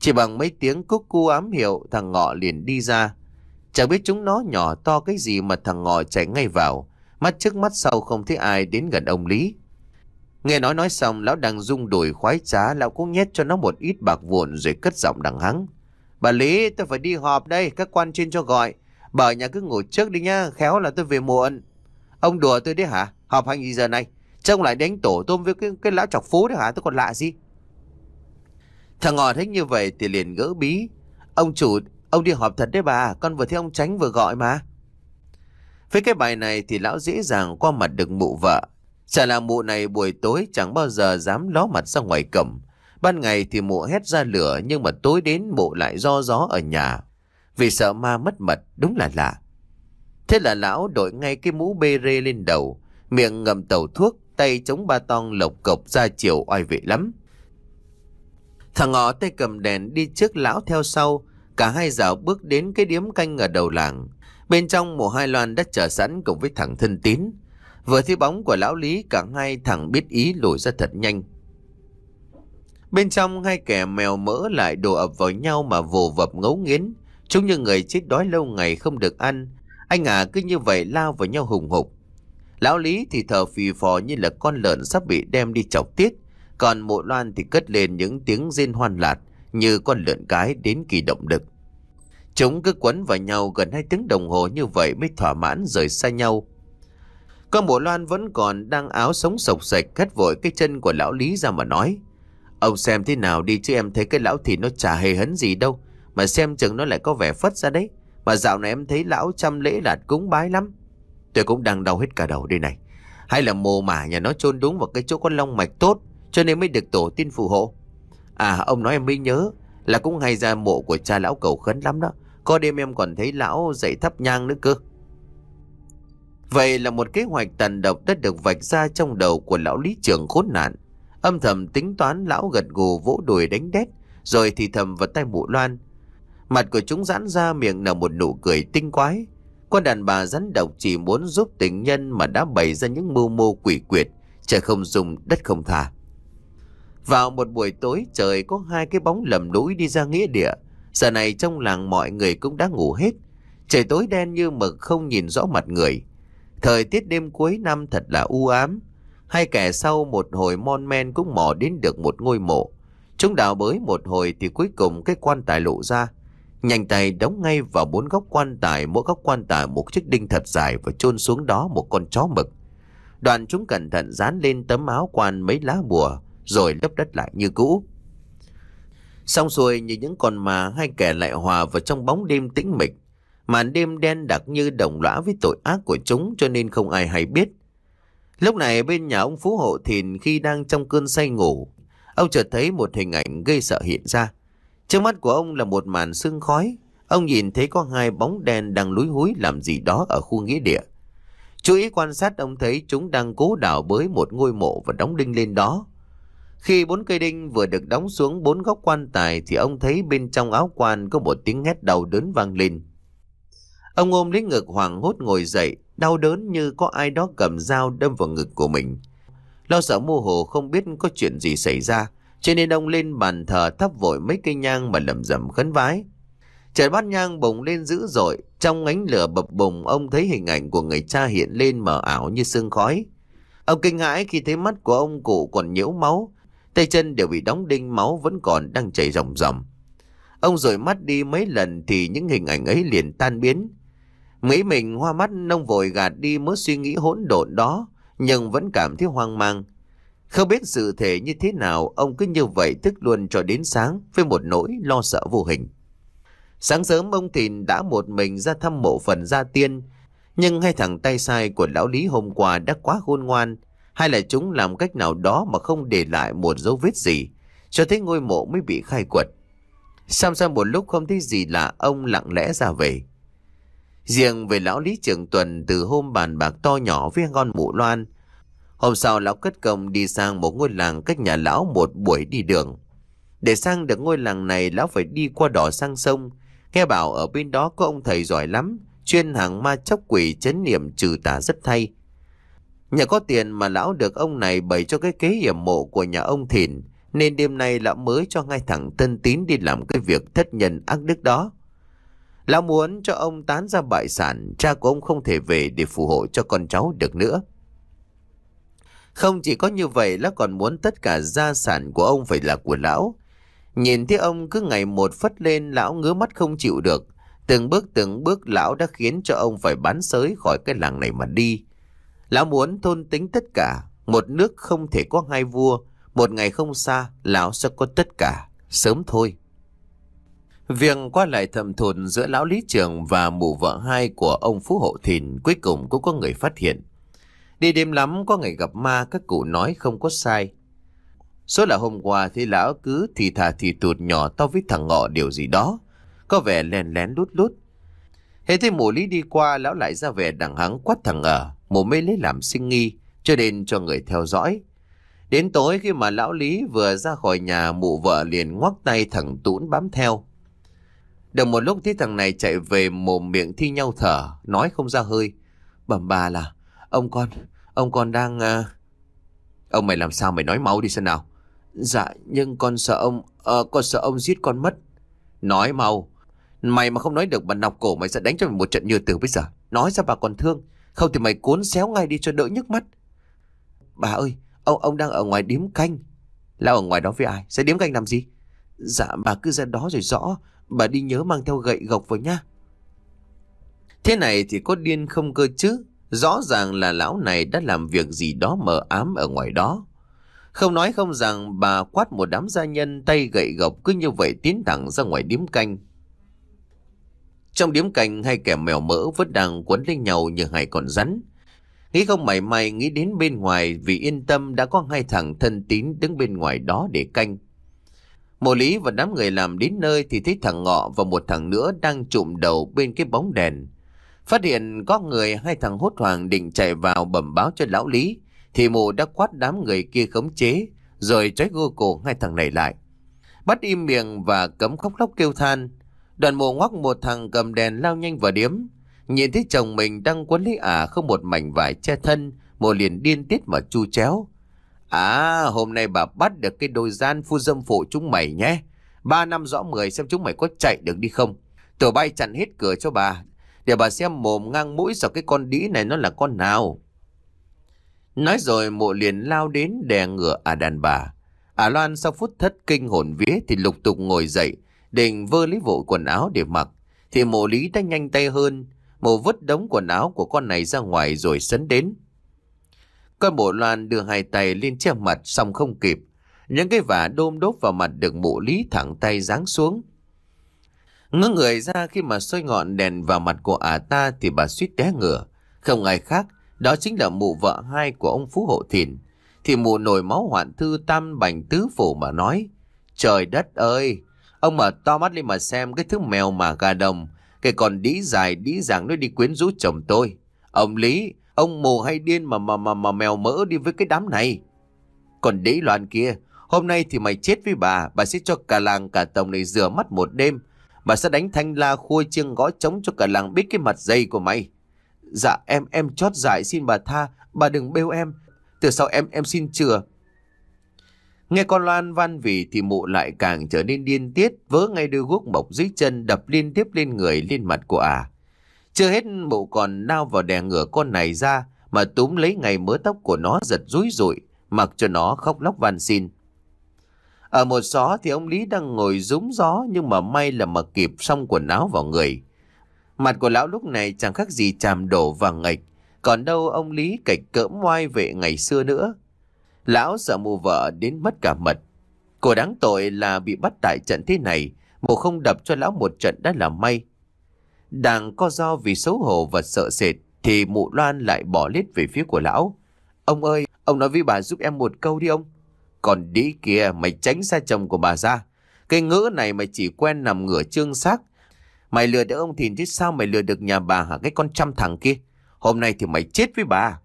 Chỉ bằng mấy tiếng cúc cu ám hiệu, thằng Ngọ liền đi ra. Chẳng biết chúng nó nhỏ to cái gì mà thằng Ngọ chạy ngay vào, mắt trước mắt sau không thấy ai đến gần ông Lý. Nghe nói nói xong, lão đang rung đùi khoái trá, lão cũng nhét cho nó một ít bạc vụn rồi cất giọng đằng hắng: Bà Lý, tôi phải đi họp đây, các quan trên cho gọi. Bà ở nhà cứ ngủ trước đi nhá, khéo là tôi về muộn. Ông đùa tôi đấy hả? Họp hành gì giờ này? Trông lại đánh tổ tôm với cái, cái lão chọc phú đấy hả? Tôi còn lạ gì? Thằng Ngọ thấy như vậy thì liền gỡ bí: Ông chủ, ông đi họp thật đấy bà, con vừa thấy ông Chánh vừa gọi mà. Với cái bài này thì lão dễ dàng qua mặt được mụ vợ. Chả là mụ này buổi tối chẳng bao giờ dám ló mặt ra ngoài cổng. Ban ngày thì mụ hét ra lửa, nhưng mà tối đến mụ lại do gió ở nhà, vì sợ ma mất mật, đúng là lạ. Thế là lão đội ngay cái mũ bê rê lên đầu, miệng ngậm tàu thuốc, tay chống ba tong lộc cộc ra chiều oai vệ lắm. Thằng Ngọ tay cầm đèn đi trước, lão theo sau. Cả hai dạo bước đến cái điếm canh ở đầu làng. Bên trong mụ Hai Loan đã chờ sẵn cùng với thằng Thân Tín. Vừa thấy bóng của lão Lý, cả hai thằng biết ý lùi ra thật nhanh. Bên trong hai kẻ mèo mỡ lại đổ ập vào nhau mà vồ vập ngấu nghiến. Chúng như người chết đói lâu ngày không được ăn. Anh à cứ như vậy lao vào nhau hùng hục. Lão Lý thì thở phì phò như là con lợn sắp bị đem đi chọc tiết. Còn mụ Loan thì cất lên những tiếng rên hoan lạt như con lợn cái đến kỳ động đực. Chúng cứ quấn vào nhau gần hai tiếng đồng hồ như vậy mới thỏa mãn rời xa nhau. Con mụ Loan vẫn còn đang áo sống sộc sạch, hất vội cái chân của lão Lý ra mà nói: Ông xem thế nào đi chứ em thấy cái lão thì nó chả hề hấn gì đâu, mà xem chừng nó lại có vẻ phất ra đấy. Mà dạo này em thấy lão chăm lễ lạt cúng bái lắm. Tôi cũng đang đau hết cả đầu đây này. Hay là mồ mả nhà nó chôn đúng vào cái chỗ có long mạch tốt, cho nên mới được tổ tiên phù hộ. À ông nói em mới nhớ là cũng hay ra mộ của cha lão cầu khấn lắm đó. Có đêm em còn thấy lão dậy thắp nhang nữa cơ. Vậy là một kế hoạch tàn độc đã được vạch ra trong đầu của lão Lý trưởng khốn nạn. Âm thầm tính toán, lão gật gù vỗ đùi đánh đét, rồi thì thầm vào tay mụ Loan. Mặt của chúng giãn ra, miệng nở một nụ cười tinh quái. Con đàn bà rắn độc chỉ muốn giúp tình nhân mà đã bày ra những mưu mô quỷ quyệt, trời không dung đất không tha. Vào một buổi tối trời, có hai cái bóng lầm lũi đi ra nghĩa địa. Giờ này trong làng mọi người cũng đã ngủ hết. Trời tối đen như mực, không nhìn rõ mặt người. Thời tiết đêm cuối năm thật là u ám. Hai kẻ sau một hồi mon men cũng mò đến được một ngôi mộ. Chúng đào bới một hồi thì cuối cùng cái quan tài lộ ra. Nhanh tay đóng ngay vào bốn góc quan tài, mỗi góc quan tài một chiếc đinh thật dài, và chôn xuống đó một con chó mực. Đoàn chúng cẩn thận dán lên tấm áo quan mấy lá bùa, rồi lấp đất lại như cũ. Xong xuôi như những con mà, hai kẻ lại hòa vào trong bóng đêm tĩnh mịch. Màn đêm đen đặc như đồng lõa với tội ác của chúng, cho nên không ai hay biết. Lúc này bên nhà ông Phú Hộ Thìn, khi đang trong cơn say ngủ, ông chợt thấy một hình ảnh gây sợ hiện ra. Trước mắt của ông là một màn sương khói. Ông nhìn thấy có hai bóng đen đang lúi húi làm gì đó ở khu nghĩa địa. Chú ý quan sát, ông thấy chúng đang cố đào bới một ngôi mộ và đóng đinh lên đó. Khi bốn cây đinh vừa được đóng xuống bốn góc quan tài thì ông thấy bên trong áo quan có một tiếng hét đau đớn vang lên. Ông ôm lấy ngực hoảng hốt ngồi dậy, đau đớn như có ai đó cầm dao đâm vào ngực của mình. Lo sợ mơ hồ không biết có chuyện gì xảy ra, cho nên ông lên bàn thờ thắp vội mấy cây nhang mà lẩm rẩm khấn vái. Trời bát nhang bùng lên dữ dội, trong ánh lửa bập bùng ông thấy hình ảnh của người cha hiện lên mờ ảo như sương khói. Ông kinh hãi khi thấy mắt của ông cụ còn nhiễu máu, tay chân đều bị đóng đinh, máu vẫn còn đang chảy ròng ròng. Ông dụi mắt đi mấy lần thì những hình ảnh ấy liền tan biến. Nghĩ mình hoa mắt, ông vội gạt đi mớ suy nghĩ hỗn độn đó, nhưng vẫn cảm thấy hoang mang. Không biết sự thể như thế nào, ông cứ như vậy thức luôn cho đến sáng với một nỗi lo sợ vô hình. Sáng sớm ông Thìn đã một mình ra thăm mộ phần gia tiên, nhưng hai thằng tay sai của lão Lý hôm qua đã quá khôn ngoan, hay là chúng làm cách nào đó mà không để lại một dấu vết gì, cho thấy ngôi mộ mới bị khai quật. Xong sau một lúc không thấy gì lạ, ông lặng lẽ ra về. Riêng về lão Lý Trường Tuần, từ hôm bàn bạc to nhỏ với con mụ Loan, hôm sau lão cất công đi sang một ngôi làng cách nhà lão một buổi đi đường. Để sang được ngôi làng này, lão phải đi qua đò sang sông. Nghe bảo ở bên đó có ông thầy giỏi lắm, chuyên hàng ma chóc quỷ, trấn niệm trừ tà rất thay. Nhà có tiền mà lão được ông này bày cho cái kế yểm mộ của nhà ông Thìn, nên đêm nay lão mới cho hai thằng thân tín đi làm cái việc thất nhân ác đức đó. Lão muốn cho ông tán ra bại sản, cha của ông không thể về để phù hộ cho con cháu được nữa. Không chỉ có như vậy, lão còn muốn tất cả gia sản của ông phải là của lão. Nhìn thấy ông cứ ngày một phất lên, lão ngứa mắt không chịu được. Từng bước từng bước lão đã khiến cho ông phải bán xới khỏi cái làng này mà đi. Lão muốn thôn tính tất cả. Một nước không thể có hai vua. Một ngày không xa, lão sẽ có tất cả. Sớm thôi. Việc qua lại thầm thụt giữa lão lý trường và mụ vợ hai của ông Phú Hộ Thìn cuối cùng cũng có người phát hiện. Đi đêm lắm có ngày gặp ma, các cụ nói không có sai. Số là hôm qua thì lão cứ thì thà thì tụt nhỏ to với thằng Ngọ điều gì đó, có vẻ lén lén lút lút. Thế thì mụ lý đi qua, lão lại ra vẻ đằng hắng quát thằng ở, mụ mới lấy làm sinh nghi, cho nên cho người theo dõi. Đến tối khi mà lão lý vừa ra khỏi nhà, mụ vợ liền ngoắc tay thằng Tún bám theo. Được một lúc thì thằng này chạy về mồm miệng thi nhau thở, nói không ra hơi. Bẩm bà là, ông con, ông con đang... Uh... Ông mày làm sao mày nói mau đi xem nào. Dạ, nhưng con sợ ông, uh, con sợ ông giết con mất. Nói mau. Mày mà không nói được bà nọc cổ mày sẽ đánh cho mày một trận như từ bây giờ. Nói ra bà còn thương, không thì mày cuốn xéo ngay đi cho đỡ nhức mắt. Bà ơi, ông ông đang ở ngoài điếm canh. Lão ở ngoài đó với ai? Sẽ điếm canh làm gì? Dạ, bà cứ ra đó rồi rõ. Bà đi nhớ mang theo gậy gộc vào nha. Thế này thì có điên không cơ chứ? Rõ ràng là lão này đã làm việc gì đó mờ ám ở ngoài đó. Không nói không rằng bà quát một đám gia nhân tay gậy gộc cứ như vậy tiến thẳng ra ngoài điếm canh. Trong điếm canh hai kẻ mèo mỡ vẫn đang quấn lên nhau như hai con rắn. Nghĩ không mảy may nghĩ đến bên ngoài, vì yên tâm đã có hai thằng thân tín đứng bên ngoài đó để canh. Mộ Lý và đám người làm đến nơi thì thấy thằng Ngọ và một thằng nữa đang chụm đầu bên cái bóng đèn. Phát hiện có người, hai thằng hốt hoảng định chạy vào bẩm báo cho lão Lý, thì mụ đã quát đám người kia khống chế, rồi trói gô cổ hai thằng này lại, bắt im miệng và cấm khóc lóc kêu than. Đoàn mụ ngoắc một thằng cầm đèn lao nhanh vào điếm, nhìn thấy chồng mình đang quấn lấy ả không một mảnh vải che thân, mụ liền điên tiết mà chu chéo. À, hôm nay bà bắt được cái đôi gian phu dâm phụ chúng mày nhé. Ba năm rõ mười xem chúng mày có chạy được đi không. Tụi bay chặn hết cửa cho bà, để bà xem mồm ngang mũi sau cái con đĩ này nó là con nào. Nói rồi mụ liền lao đến đè ngửa ả đàn bà. Ả Loan sau phút thất kinh hồn vía thì lục tục ngồi dậy, định vơ lấy bộ quần áo để mặc. Thì mụ Lý đã nhanh tay hơn, mụ vứt đống quần áo của con này ra ngoài rồi sấn đến. Con mụ Loan đưa hai tay lên che mặt xong không kịp, những cái vả đôm đốp vào mặt được mụ Lý thẳng tay giáng xuống. Ngỡ người ra khi mà soi ngọn đèn vào mặt của ả ta thì bà suýt té ngửa. Không ai khác, đó chính là mụ vợ hai của ông Phú Hộ Thìn. Thì mụ nổi máu hoạn thư tam bành tứ phủ mà nói: Trời đất ơi, ông mở to mắt lên mà xem cái thứ mèo mà gà đồng, cái còn đĩ dài đĩ dàng nó đi quyến rũ chồng tôi. Ông Lý, ông mù hay điên mà mà mà, mà mèo mỡ đi với cái đám này. Còn đĩ Loan kia, hôm nay thì mày chết với bà, bà sẽ cho cả làng cả tổng này rửa mắt một đêm. Bà sẽ đánh thanh la khui chiêng gõ trống cho cả làng biết cái mặt dày của mày. Dạ em em chót dại xin bà tha, bà đừng bêu em. Từ sau em em xin chừa. Nghe con Loan van vỉ thì mụ lại càng trở nên điên tiết, vớ ngay đôi guốc mộc dưới chân đập liên tiếp lên người lên mặt của ả. À. Chưa hết mụ còn nao vào đè ngửa con này ra mà túm lấy ngay mớ tóc của nó giật rúi rụi, mặc cho nó khóc lóc van xin. Ở một xó thì ông Lý đang ngồi rúm gió, nhưng mà may là mặc kịp xong quần áo vào người. Mặt của lão lúc này chẳng khác gì chàm đổ vàng ngạch, còn đâu ông Lý cạch cỡm ngoai vệ ngày xưa nữa. Lão sợ mụ vợ đến mất cả mật. Cô đáng tội là bị bắt tại trận thế này, mụ không đập cho lão một trận đã là may. Đang co ro vì xấu hổ và sợ sệt thì mụ Loan lại bỏ lết về phía của lão. Ông ơi, ông nói với bà giúp em một câu đi ông. Còn đĩ kia, mày tránh xa chồng của bà ra. Cái ngữ này mày chỉ quen nằm ngửa trương xác. Mày lừa được ông Thìn chứ sao mày lừa được nhà bà hả cái con trăm thằng kia. Hôm nay thì mày chết với bà.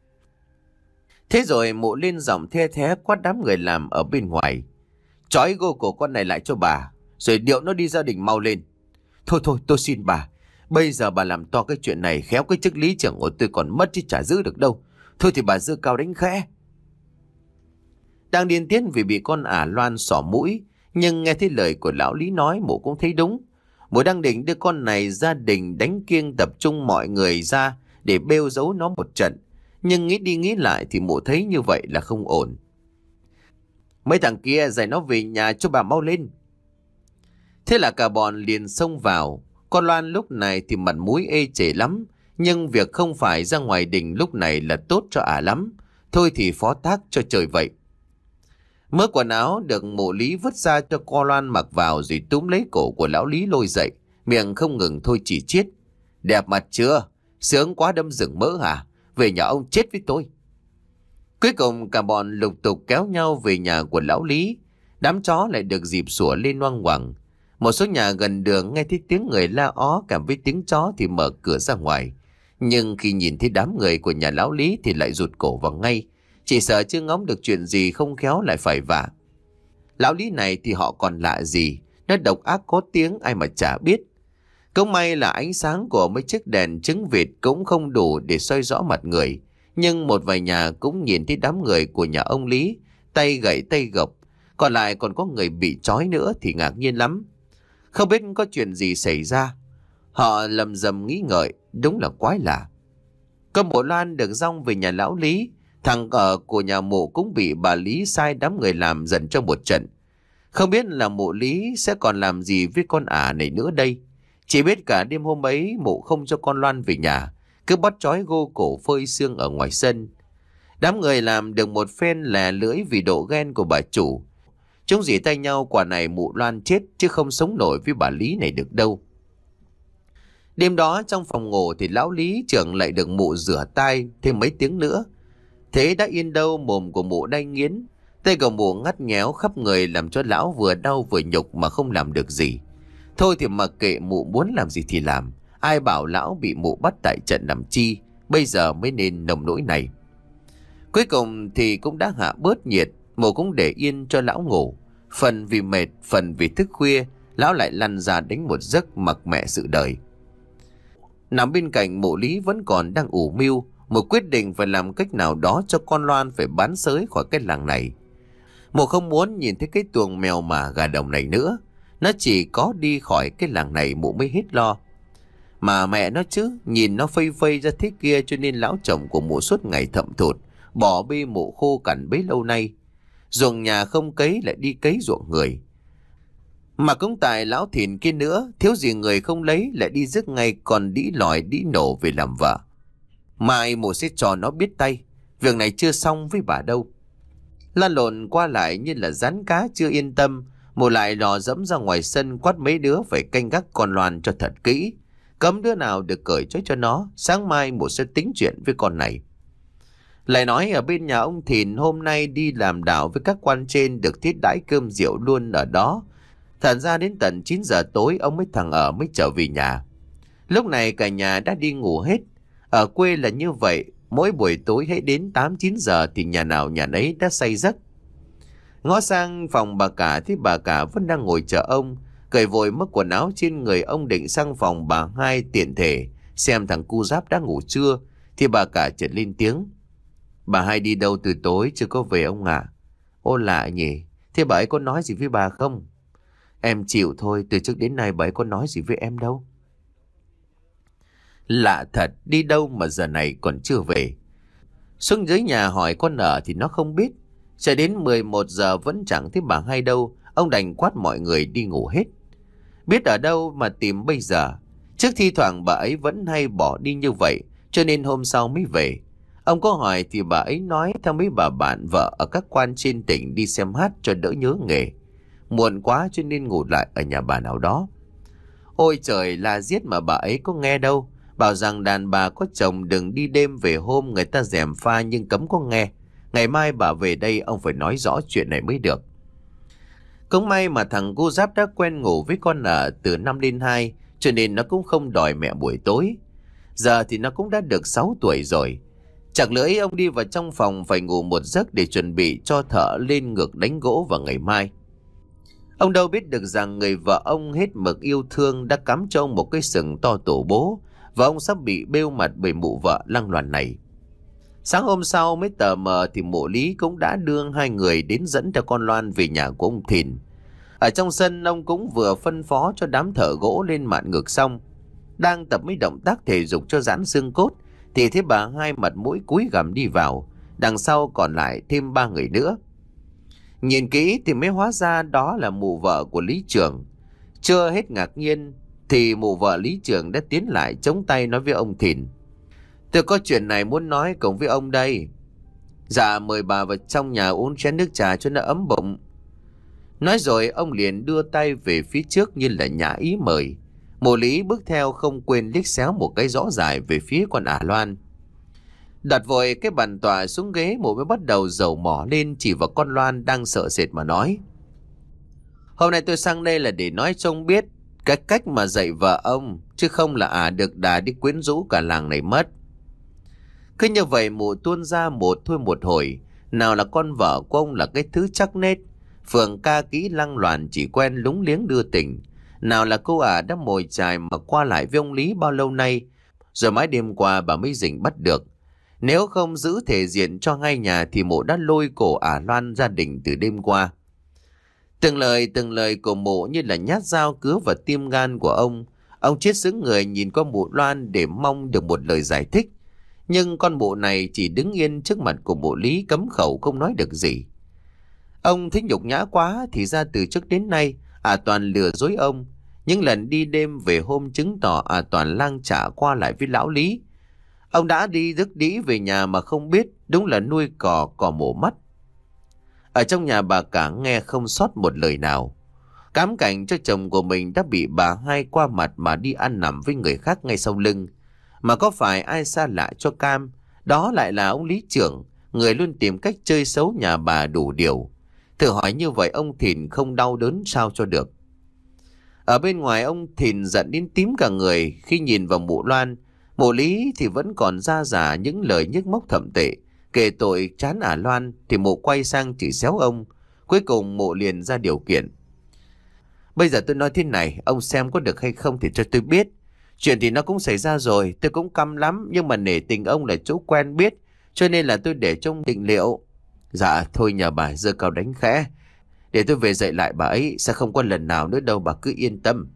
Thế rồi mụ lên giọng the thé quát đám người làm ở bên ngoài. Trói gô cổ con này lại cho bà, rồi điệu nó đi gia đình mau lên. Thôi thôi tôi xin bà, bây giờ bà làm to cái chuyện này, khéo cái chức lý trưởng của tôi còn mất chứ chả giữ được đâu. Thôi thì bà giơ cao đánh khẽ. Đang điên tiết vì bị con ả Loan xỏ mũi, nhưng nghe thấy lời của lão Lý nói, mụ cũng thấy đúng. Mụ đang định đưa con này gia đình đánh kiêng, tập trung mọi người ra để bêu giấu nó một trận. Nhưng nghĩ đi nghĩ lại thì mụ thấy như vậy là không ổn. Mấy thằng kia dạy nó về nhà cho bà mau lên. Thế là cả bọn liền xông vào. Con Loan lúc này thì mặt mũi ê chề lắm, nhưng việc không phải ra ngoài đình lúc này là tốt cho ả lắm. Thôi thì phó thác cho trời vậy. Mớ quần áo được mụ Lý vứt ra cho con Loan mặc vào, rồi túm lấy cổ của lão Lý lôi dậy, miệng không ngừng thôi chỉ chiết. Đẹp mặt chưa? Sướng quá đâm rừng mỡ hả? Về nhà ông chết với tôi. Cuối cùng cả bọn lục tục kéo nhau về nhà của lão Lý. Đám chó lại được dịp sủa lên oang oảng. Một số nhà gần đường nghe thấy tiếng người la ó kèm với tiếng chó thì mở cửa ra ngoài. Nhưng khi nhìn thấy đám người của nhà lão Lý thì lại rụt cổ vào ngay. Chỉ sợ chưa ngóng được chuyện gì không khéo lại phải vả. Lão Lý này thì họ còn lạ gì, nó độc ác có tiếng ai mà chả biết. Cũng may là ánh sáng của mấy chiếc đèn trứng vịt cũng không đủ để soi rõ mặt người. Nhưng một vài nhà cũng nhìn thấy đám người của nhà ông Lý, tay gậy tay gộc. Còn lại còn có người bị trói nữa thì ngạc nhiên lắm. Không biết có chuyện gì xảy ra. Họ lầm rầm nghĩ ngợi, đúng là quái lạ. Có mụ Loan được dong về nhà lão Lý. Thằng ở của nhà mụ cũng bị bà Lý sai đám người làm dần cho một trận. Không biết là mụ Lý sẽ còn làm gì với con ả này nữa đây. Chỉ biết cả đêm hôm ấy mụ không cho con Loan về nhà, cứ bắt trói gô cổ phơi xương ở ngoài sân. Đám người làm được một phen lè lưỡi vì độ ghen của bà chủ. Chúng dỉ tay nhau quả này mụ Loan chết chứ không sống nổi với bà Lý này được đâu. Đêm đó trong phòng ngủ thì lão Lý trưởng lại được mụ rửa tay thêm mấy tiếng nữa. Thế đã yên đâu, mồm của mụ đay nghiến, tay của mụ ngắt nhéo khắp người làm cho lão vừa đau vừa nhục mà không làm được gì. Thôi thì mặc kệ mụ muốn làm gì thì làm, ai bảo lão bị mụ bắt tại trận làm chi, bây giờ mới nên nồng nỗi này. Cuối cùng thì cũng đã hạ bớt nhiệt, mụ cũng để yên cho lão ngủ. Phần vì mệt, phần vì thức khuya, lão lại lăn ra đánh một giấc mặc mẹ sự đời. Nằm bên cạnh mụ Lý vẫn còn đang ủ mưu, mụ quyết định phải làm cách nào đó cho con Loan phải bán xới khỏi cái làng này. Mụ không muốn nhìn thấy cái tuồng mèo mà gà đồng này nữa. Nó chỉ có đi khỏi cái làng này mụ mới hết lo. Mà mẹ nó chứ, nhìn nó phây phây ra thế kia cho nên lão chồng của mụ suốt ngày thậm thụt, bỏ bê mụ khô cằn bấy lâu nay. Ruộng nhà không cấy lại đi cấy ruộng người. Mà cũng tại lão thìn kia nữa, thiếu gì người không lấy lại đi rước ngay còn đĩ lòi đĩ nổ về làm vợ. Mai mụ sẽ cho nó biết tay, việc này chưa xong với bà đâu. Lan lộn qua lại như là rán cá chưa yên tâm, mụ lại lò dẫm ra ngoài sân quát mấy đứa phải canh gác con Loan cho thật kỹ. Cấm đứa nào được cởi trói cho nó, sáng mai mụ sẽ tính chuyện với con này. Lại nói ở bên nhà ông Thìn hôm nay đi làm đạo với các quan trên được thiết đãi cơm rượu luôn ở đó. Thật ra đến tận chín giờ tối ông mới thằng ở mới trở về nhà. Lúc này cả nhà đã đi ngủ hết. Ở quê là như vậy, mỗi buổi tối hãy đến tám chín giờ thì nhà nào nhà nấy đã say giấc. Ngó sang phòng bà cả thì bà cả vẫn đang ngồi chờ ông, cởi vội mất quần áo trên người ông định sang phòng bà hai tiện thể xem thằng cu Giáp đã ngủ chưa, thì bà cả chợt lên tiếng. Bà hai đi đâu từ tối chưa có về ông ạ? À? Ô lạ nhỉ, thế bà ấy có nói gì với bà không? Em chịu thôi, từ trước đến nay bà ấy có nói gì với em đâu. Lạ thật, đi đâu mà giờ này còn chưa về. Xuống dưới nhà hỏi con ở thì nó không biết. Cho đến mười một giờ vẫn chẳng thấy bà hai đâu, ông đành quát mọi người đi ngủ hết. Biết ở đâu mà tìm bây giờ. Trước thi thoảng bà ấy vẫn hay bỏ đi như vậy, cho nên hôm sau mới về. Ông có hỏi thì bà ấy nói theo mấy bà bạn vợ ở các quan trên tỉnh đi xem hát cho đỡ nhớ nghề. Muộn quá cho nên ngủ lại ở nhà bà nào đó. Ôi trời, la giết mà bà ấy có nghe đâu. Bảo rằng đàn bà có chồng đừng đi đêm về hôm, người ta gièm pha nhưng cấm có nghe. Ngày mai bà về đây ông phải nói rõ chuyện này mới được. Cũng may mà thằng cu Giáp đã quen ngủ với con ở từ năm đến hai, cho nên nó cũng không đòi mẹ buổi tối. Giờ thì nó cũng đã được sáu tuổi rồi. Chặt lưỡi ông đi vào trong phòng phải ngủ một giấc để chuẩn bị cho thợ lên ngược đánh gỗ vào ngày mai. Ông đâu biết được rằng người vợ ông hết mực yêu thương đã cắm cho ông một cái sừng to tổ bố, và ông sắp bị bêu mặt bởi mụ vợ lăng loàn này. Sáng hôm sau mới tờ mờ thì mộ Lý cũng đã đưa hai người đến dẫn theo con Loan về nhà của ông Thìn. Ở trong sân ông cũng vừa phân phó cho đám thợ gỗ lên mạn ngược xong, đang tập mấy động tác thể dục cho giãn xương cốt, thì thấy bà hai mặt mũi cúi gằm đi vào, đằng sau còn lại thêm ba người nữa. Nhìn kỹ thì mới hóa ra đó là mụ vợ của Lý Trường. Chưa hết ngạc nhiên thì mụ vợ Lý Trường đã tiến lại chống tay nói với ông Thìn: "Tôi có chuyện này muốn nói cùng với ông đây." "Dạ, mời bà vào trong nhà uống chén nước trà cho nó ấm bụng." Nói rồi ông liền đưa tay về phía trước như là nhã ý mời. Mộ Lý bước theo không quên liếc xéo một cái rõ dài về phía con ả Loan. Đặt vội cái bàn tọa xuống ghế, mụ mới bắt đầu dầu mỏ lên chỉ vào con Loan đang sợ sệt mà nói: "Hôm nay tôi sang đây là để nói cho ông biết cái cách mà dạy vợ ông, chứ không là ả được đà đi quyến rũ cả làng này mất." Cứ như vậy mụ tuôn ra một thôi một hồi. Nào là con vợ của ông là cái thứ chắc nết, phường ca kỹ lăng loàn chỉ quen lúng liếng đưa tình. Nào là cô ả đã mồi chài mà qua lại với ông Lý bao lâu nay, rồi mãi đêm qua bà mới rình bắt được. Nếu không giữ thể diện cho hai nhà thì mụ đã lôi cổ ả Loan gia đình từ đêm qua. Từng lời từng lời của mụ như là nhát dao cứa vào tim gan của ông. Ông chết sững người nhìn qua mụ Loan để mong được một lời giải thích. Nhưng con mụ này chỉ đứng yên trước mặt của mụ Lý, cấm khẩu không nói được gì. Ông thấy nhục nhã quá, thì ra từ trước đến nay ả toàn lừa dối ông. Những lần đi đêm về hôm chứng tỏ ả toàn lang chả qua lại với lão Lý. Ông đã đi rước đĩ về nhà mà không biết, đúng là nuôi cò cò mổ mắt. Ở trong nhà bà cả nghe không sót một lời nào. Cám cảnh cho chồng của mình đã bị bà hai qua mặt mà đi ăn nằm với người khác ngay sau lưng. Mà có phải ai xa lạ cho cam, đó lại là ông Lý Trưởng, người luôn tìm cách chơi xấu nhà bà đủ điều. Thử hỏi như vậy ông Thìn không đau đớn sao cho được. Ở bên ngoài ông Thìn giận đến tím cả người khi nhìn vào mụ Loan. Mụ Lý thì vẫn còn ra giả những lời nhức móc thậm tệ, kể tội chán ả Loan, thì mụ quay sang chỉ xéo ông. Cuối cùng mụ liền ra điều kiện: "Bây giờ tôi nói thế này, ông xem có được hay không thì cho tôi biết. Chuyện thì nó cũng xảy ra rồi, tôi cũng căm lắm, nhưng mà nể tình ông là chỗ quen biết, cho nên là tôi để trông định liệu." "Dạ thôi nhờ bà giơ cao đánh khẽ, để tôi về dạy lại bà ấy, sẽ không có lần nào nữa đâu, bà cứ yên tâm."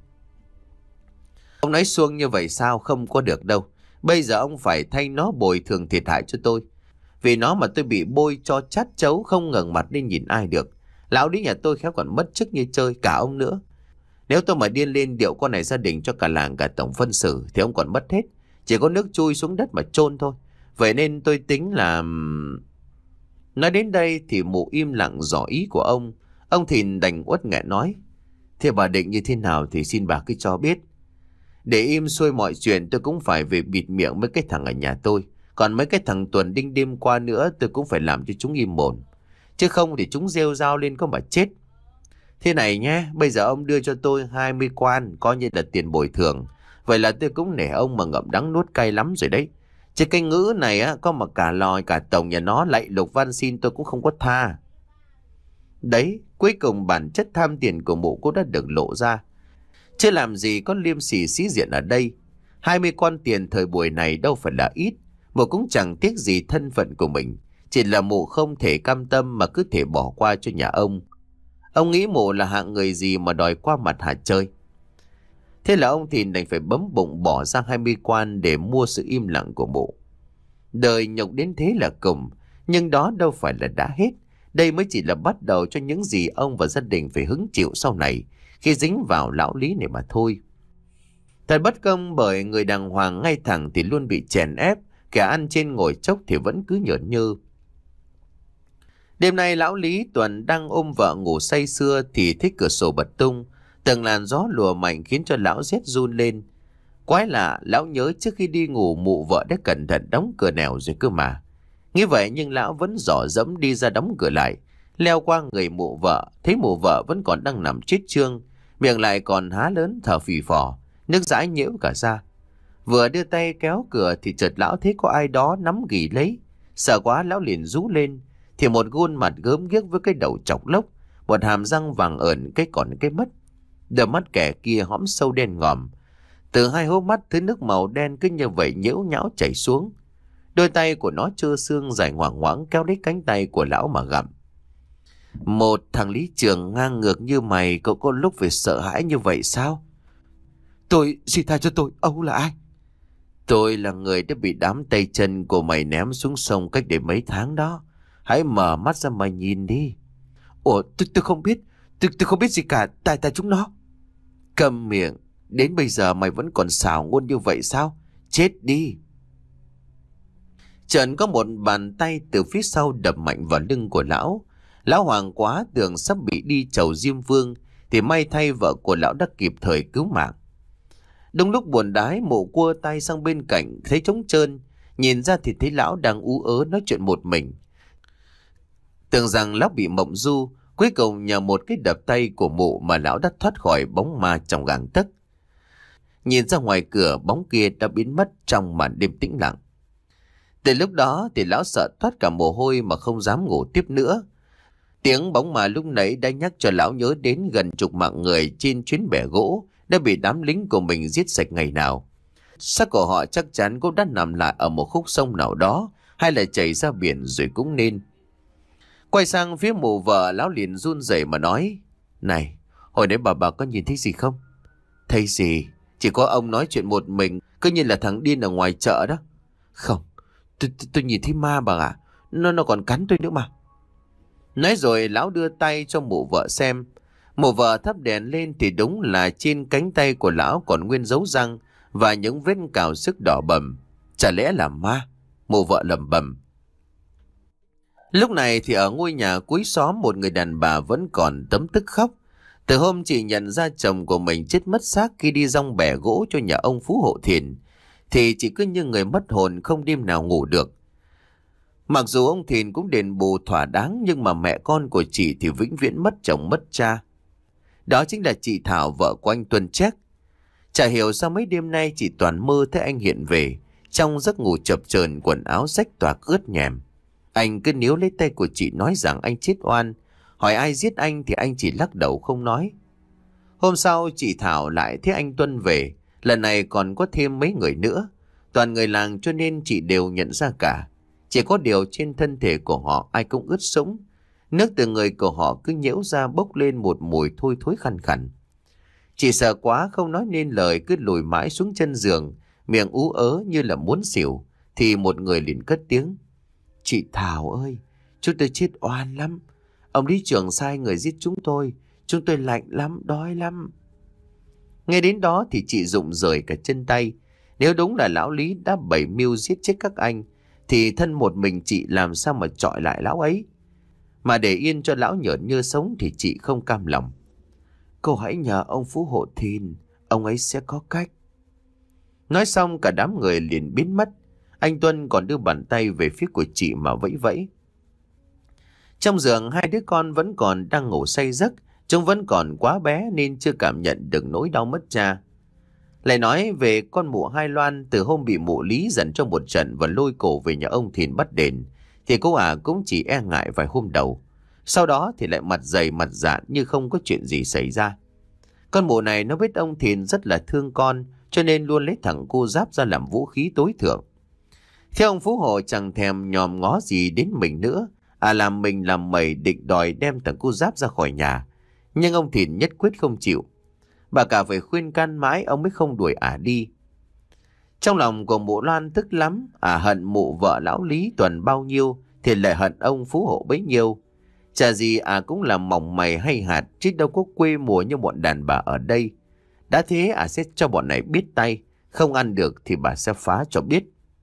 Ông nói suông như vậy sao? Không có được đâu. Bây giờ ông phải thay nó bồi thường thiệt hại cho tôi. Vì nó mà tôi bị bôi cho chát chấu, không ngẩng mặt lên nhìn ai được. Lão Lý nhà tôi khéo còn mất chức như chơi, cả ông nữa. Nếu tôi mà điên lên điệu con này gia đình cho cả làng cả tổng phân xử thì ông còn mất hết. Chỉ có nước chui xuống đất mà chôn thôi. Vậy nên tôi tính là... Nói đến đây thì mụ im lặng dò ý của ông. Ông Thìn đành uất nghẹn nói: "Thế bà định như thế nào thì xin bà cứ cho biết. Để im xuôi mọi chuyện tôi cũng phải về bịt miệng mấy cái thằng ở nhà tôi. Còn mấy cái thằng Tuần Đinh đêm qua nữa tôi cũng phải làm cho chúng im mồm. Chứ không thì chúng rêu rao lên có mà chết. Thế này nhé, bây giờ ông đưa cho tôi hai mươi quan, coi như là tiền bồi thường. Vậy là tôi cũng nể ông mà ngậm đắng nuốt cay lắm rồi đấy. Chứ cái ngữ này á, có mà cả lòi cả tổng nhà nó lạy lục van xin tôi cũng không có tha." Đấy, cuối cùng bản chất tham tiền của mụ cũng đã được lộ ra. Chứ làm gì có liêm sỉ sĩ diện ở đây. Hai mươi quan tiền thời buổi này đâu phải là ít. Mụ cũng chẳng tiếc gì thân phận của mình. Chỉ là mụ không thể cam tâm mà cứ thể bỏ qua cho nhà ông. Ông nghĩ mụ là hạng người gì mà đòi qua mặt hả chơi. Thế là ông Thìn đành phải bấm bụng bỏ ra hai mươi quan để mua sự im lặng của mụ. Đời nhục đến thế là cùng, nhưng đó đâu phải là đã hết. Đây mới chỉ là bắt đầu cho những gì ông và gia đình phải hứng chịu sau này khi dính vào lão Lý này mà thôi. Thật bất công, bởi người đàng hoàng ngay thẳng thì luôn bị chèn ép, kẻ ăn trên ngồi chốc thì vẫn cứ nhởn nhơ. Đêm nay lão Lý Tuần đang ôm vợ ngủ say sưa thì thích cửa sổ bật tung. Từng làn gió lùa mạnh khiến cho lão rét run lên. Quái lạ, lão nhớ trước khi đi ngủ mụ vợ đã cẩn thận đóng cửa nẻo rồi cơ mà. Nghĩ vậy nhưng lão vẫn dò dẫm đi ra đóng cửa lại, leo qua người mụ vợ, thấy mụ vợ vẫn còn đang nằm chết chương, miệng lại còn há lớn thở phì phò, nước dãi nhễu cả ra. Vừa đưa tay kéo cửa thì chợt lão thấy có ai đó nắm ghì lấy. Sợ quá lão liền rú lên, thì một gương mặt gớm ghiếc với cái đầu chọc lốc, một hàm răng vàng ởn cái còn cái mất. Đôi mắt kẻ kia hõm sâu đen ngòm, từ hai hốc mắt thứ nước màu đen cứ như vậy nhễu nhão chảy xuống. Đôi tay của nó trơ xương dài ngoằng ngoãng kéo lấy cánh tay của lão mà gặm. Một thằng lý trưởng ngang ngược như mày, cậu có lúc phải sợ hãi như vậy sao? Tôi, xin tha cho tôi, ông là ai? Tôi là người đã bị đám tay chân của mày ném xuống sông cách đây mấy tháng đó. Hãy mở mắt ra mà nhìn đi. Ủa, tôi, tôi không biết, tôi, tôi không biết gì cả, tại tại chúng nó. Câm miệng, đến bây giờ mày vẫn còn xảo ngôn như vậy sao? Chết đi. Chợt có một bàn tay từ phía sau đập mạnh vào lưng của lão. Lão hoảng quá, tưởng sắp bị đi chầu Diêm Vương, thì may thay vợ của lão đã kịp thời cứu mạng. Đúng lúc buồn đái, Mụ cua tay sang bên cạnh thấy trống trơn, nhìn ra thì thấy lão đang ú ớ nói chuyện một mình. Tưởng rằng lão bị mộng du, cuối cùng nhờ một cái đập tay của Mụ mà lão đã thoát khỏi bóng ma trong gang tấc. Nhìn ra ngoài cửa, bóng kia đã biến mất trong màn đêm tĩnh lặng. Từ lúc đó thì lão sợ thoát cả mồ hôi mà không dám ngủ tiếp nữa. Tiếng bóng ma lúc nãy đã nhắc cho lão nhớ đến gần chục mạng người trên chuyến bè gỗ đã bị đám lính của mình giết sạch ngày nào. Xác của họ chắc chắn cũng đã nằm lại ở một khúc sông nào đó, hay là chảy ra biển rồi cũng nên. Quay sang phía Mụ vợ, lão liền run rẩy mà nói: Này, hồi nãy bà bà có nhìn thấy gì không? Thấy gì? Chỉ có ông nói chuyện một mình, cứ như là thằng điên ở ngoài chợ đó. Không, tôi, tôi, tôi nhìn thấy ma bà ạ. Nó, nó còn cắn tôi nữa mà. Nói rồi lão đưa tay cho Mụ vợ xem. Mụ vợ thắp đèn lên thì đúng là trên cánh tay của lão còn nguyên dấu răng và những vết cào xước đỏ bầm. Chả lẽ là ma? Mụ vợ lẩm bẩm. Lúc này thì ở ngôi nhà cuối xóm, một người đàn bà vẫn còn tấm tức khóc. Từ hôm chị nhận ra chồng của mình chết mất xác khi đi dong bẻ gỗ cho nhà ông Phú Hộ Thiền, thì chị cứ như người mất hồn, không đêm nào ngủ được. Mặc dù ông Thìn cũng đền bù thỏa đáng, nhưng mà mẹ con của chị thì vĩnh viễn mất chồng mất cha. Đó chính là chị Thảo, vợ của anh Tuân Chét. Chả hiểu sao mấy đêm nay chị toàn mơ thấy anh hiện về, trong giấc ngủ chập chờn, quần áo rách toạc ướt nhèm. Anh cứ níu lấy tay của chị nói rằng anh chết oan. Hỏi ai giết anh thì anh chỉ lắc đầu không nói. Hôm sau chị Thảo lại thấy anh Tuân về, lần này còn có thêm mấy người nữa. Toàn người làng cho nên chị đều nhận ra cả. Chỉ có điều trên thân thể của họ ai cũng ướt sũng. Nước từ người của họ cứ nhễu ra bốc lên một mùi thui thối khăn khẳn. Chị sợ quá không nói nên lời, cứ lùi mãi xuống chân giường, miệng ú ớ như là muốn xỉu. Thì một người liền cất tiếng: Chị Thảo ơi, chúng tôi chết oan lắm. Ông lý trưởng sai người giết chúng tôi. Chúng tôi lạnh lắm, đói lắm. Nghe đến đó thì chị rụng rời cả chân tay. Nếu đúng là lão Lý đã bày mưu giết chết các anh, thì thân một mình chị làm sao mà chọi lại lão ấy. Mà để yên cho lão nhởn như sống thì chị không cam lòng. Cô hãy nhờ ông Phú Hộ Thìn, ông ấy sẽ có cách. Nói xong cả đám người liền biến mất. Anh Tuân còn đưa bàn tay về phía của chị mà vẫy vẫy. Trong giường hai đứa con vẫn còn đang ngủ say giấc. Chúng vẫn còn quá bé nên chưa cảm nhận được nỗi đau mất cha. Lại nói về con Mụ Hai Loan, từ hôm bị Mụ Lý giận trong một trận và lôi cổ về nhà ông Thìn bắt đền, thì cô ả cũng chỉ e ngại vài hôm đầu. Sau đó thì lại mặt dày mặt dạn như không có chuyện gì xảy ra. Con Mụ này nó biết ông Thìn rất là thương con, cho nên luôn lấy thẳng cô Giáp ra làm vũ khí tối thượng. Theo ông Phú Hộ chẳng thèm nhòm ngó gì đến mình nữa, à làm mình làm mày định đòi đem thằng cô Giáp ra khỏi nhà. Nhưng ông Thìn nhất quyết không chịu. Bà cả phải khuyên can mãi ông mới không đuổi ả đi. Trong lòng của Mụ Loan tức lắm, ả hận Mụ vợ lão Lý Tuần bao nhiêu thì lại hận ông Phú Hộ bấy nhiêu. Chả gì ả cũng là mỏng mày hay hạt, chứ đâu có quê mùa như bọn đàn bà ở đây. Đã thế ả sẽ cho bọn này biết tay, không ăn được thì bà sẽ phá cho biết.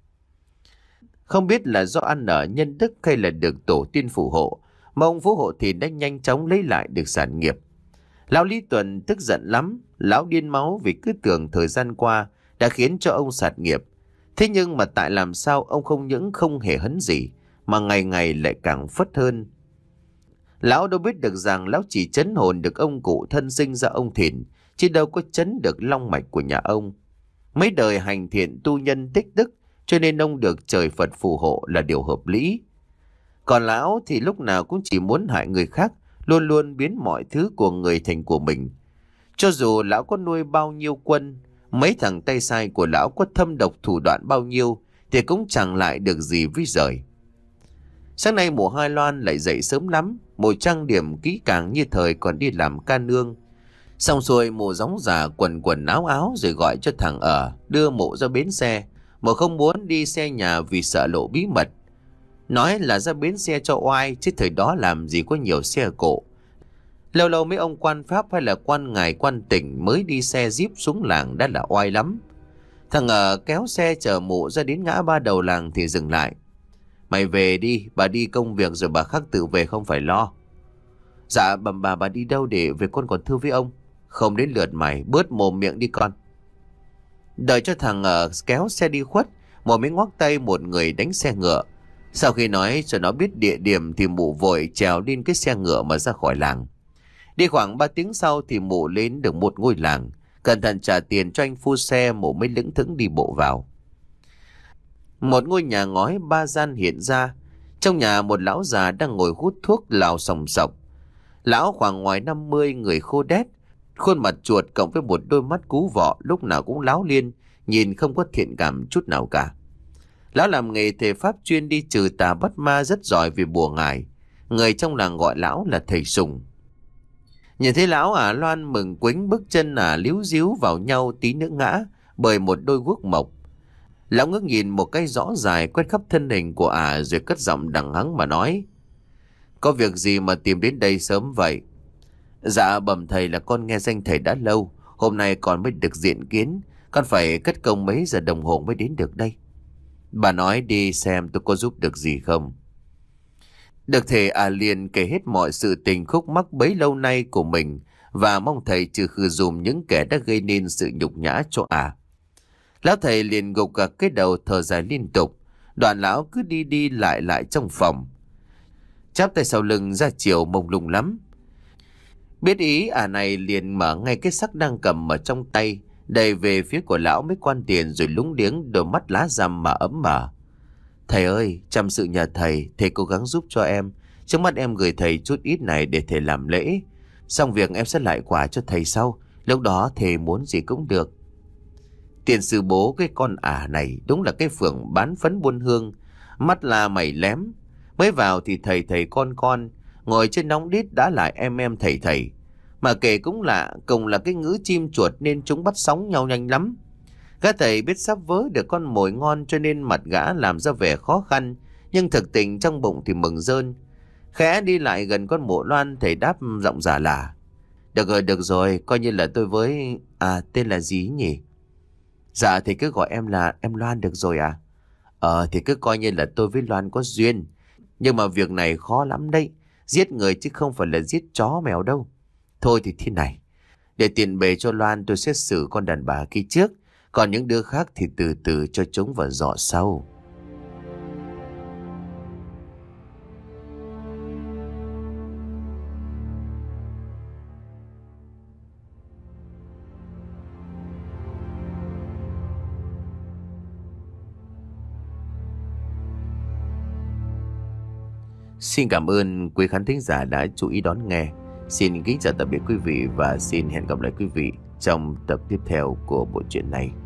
Không biết là do ăn ở nhân đức hay là được tổ tiên phù hộ, mà ông Phú Hộ thì đã nhanh chóng lấy lại được sản nghiệp. Lão Lý Tuần tức giận lắm, lão điên máu vì cứ tưởng thời gian qua đã khiến cho ông sạt nghiệp. Thế nhưng mà tại làm sao ông không những không hề hấn gì, mà ngày ngày lại càng phất hơn. Lão đâu biết được rằng lão chỉ trấn hồn được ông cụ thân sinh ra ông Thìn, chứ đâu có trấn được long mạch của nhà ông. Mấy đời hành thiện tu nhân tích đức, cho nên ông được trời Phật phù hộ là điều hợp lý. Còn lão thì lúc nào cũng chỉ muốn hại người khác, luôn luôn biến mọi thứ của người thành của mình. Cho dù lão có nuôi bao nhiêu quân, mấy thằng tay sai của lão có thâm độc thủ đoạn bao nhiêu, thì cũng chẳng lại được gì với rời. Sáng nay mụ Hai Loan lại dậy sớm lắm, mụ trang điểm kỹ càng như thời còn đi làm ca nương. Xong xuôi mụ gióng giả quần quần áo áo rồi gọi cho thằng ở đưa mụ ra bến xe. Mụ không muốn đi xe nhà vì sợ lộ bí mật. Nói là ra bến xe cho oai, chứ thời đó làm gì có nhiều xe cộ. Lâu lâu mấy ông quan pháp hay là quan ngài quan tỉnh mới đi xe jeep xuống làng đã là oai lắm. Thằng ở kéo xe chở mụ ra đến ngã ba đầu làng thì dừng lại. Mày về đi, bà đi công việc rồi bà khắc tự về không phải lo. Dạ bẩm bà, bà đi đâu để về con còn thưa với ông? Không đến lượt mày, bớt mồm miệng đi con. Đợi cho thằng ở kéo xe đi khuất, mụ mới ngoắc tay một người đánh xe ngựa. Sau khi nói cho nó biết địa điểm thì mụ vội trèo lên cái xe ngựa mà ra khỏi làng. Đi khoảng ba tiếng sau thì mụ lên được một ngôi làng. Cẩn thận trả tiền cho anh phu xe, mụ mới lững thững đi bộ vào. Một ngôi nhà ngói ba gian hiện ra. Trong nhà một lão già đang ngồi hút thuốc lào sòng sọc. Lão khoảng ngoài năm mươi, người khô đét, khuôn mặt chuột cộng với một đôi mắt cú vọ lúc nào cũng láo liên, nhìn không có thiện cảm chút nào cả. Lão làm nghề thầy pháp chuyên đi trừ tà bắt ma, rất giỏi về bùa ngải. Người trong làng gọi lão là thầy Sùng. Nhìn thấy lão ả Loan mừng quính, bước chân ả líu díu vào nhau tí nữa ngã bởi một đôi guốc mộc. Lão ngước nhìn một cái rõ dài quét khắp thân hình của ả rồi cất giọng đằng hắng mà nói: Có việc gì mà tìm đến đây sớm vậy? Dạ bẩm thầy là con nghe danh thầy đã lâu, hôm nay con mới được diện kiến, con phải cất công mấy giờ đồng hồ mới đến được đây. Bà nói đi xem tôi có giúp được gì không. Được thầy à liền kể hết mọi sự tình khúc mắc bấy lâu nay của mình và mong thầy trừ khử dùm những kẻ đã gây nên sự nhục nhã cho à. Lão thầy liền gục gặc cái đầu thở dài liên tục. Đoạn lão cứ đi đi lại lại trong phòng, chắp tay sau lưng ra chiều mông lung lắm. Biết ý à này liền mở ngay cái sắc đang cầm ở trong tay, đầy về phía của lão mới quan tiền rồi lúng liếng, đôi mắt lá răm mà ấm mở. Thầy ơi, chăm sự nhà thầy, thầy cố gắng giúp cho em. Trước mắt em gửi thầy chút ít này để thầy làm lễ. Xong việc em sẽ lại quả cho thầy sau. Lúc đó thầy muốn gì cũng được. Tiền sư bố cái con ả này đúng là cái phường bán phấn buôn hương. Mắt là mày lém. Mới vào thì thầy thầy con con, ngồi trên nóng đít đã lại em em thầy thầy. Mà kể cũng lạ, cùng là cái ngữ chim chuột nên chúng bắt sóng nhau nhanh lắm. Gã thầy biết sắp vớ được con mồi ngon cho nên mặt gã làm ra vẻ khó khăn, nhưng thực tình trong bụng thì mừng rơn. Khẽ đi lại gần con mộ Loan, thầy đáp giọng già lả: Được rồi, được rồi, coi như là tôi với... À, tên là gì nhỉ? Dạ, thầy cứ gọi em là em Loan được rồi à? Ờ, thì cứ coi như là tôi với Loan có duyên. Nhưng mà việc này khó lắm đấy. Giết người chứ không phải là giết chó mèo đâu. Thôi thì thế này, để tiện bề cho Loan tôi xét xử con đàn bà kia trước, còn những đứa khác thì từ từ cho chúng vào giỏ sau. Xin cảm ơn quý khán thính giả đã chú ý đón nghe. Xin kính chào tạm biệt quý vị và xin hẹn gặp lại quý vị trong tập tiếp theo của bộ truyện này.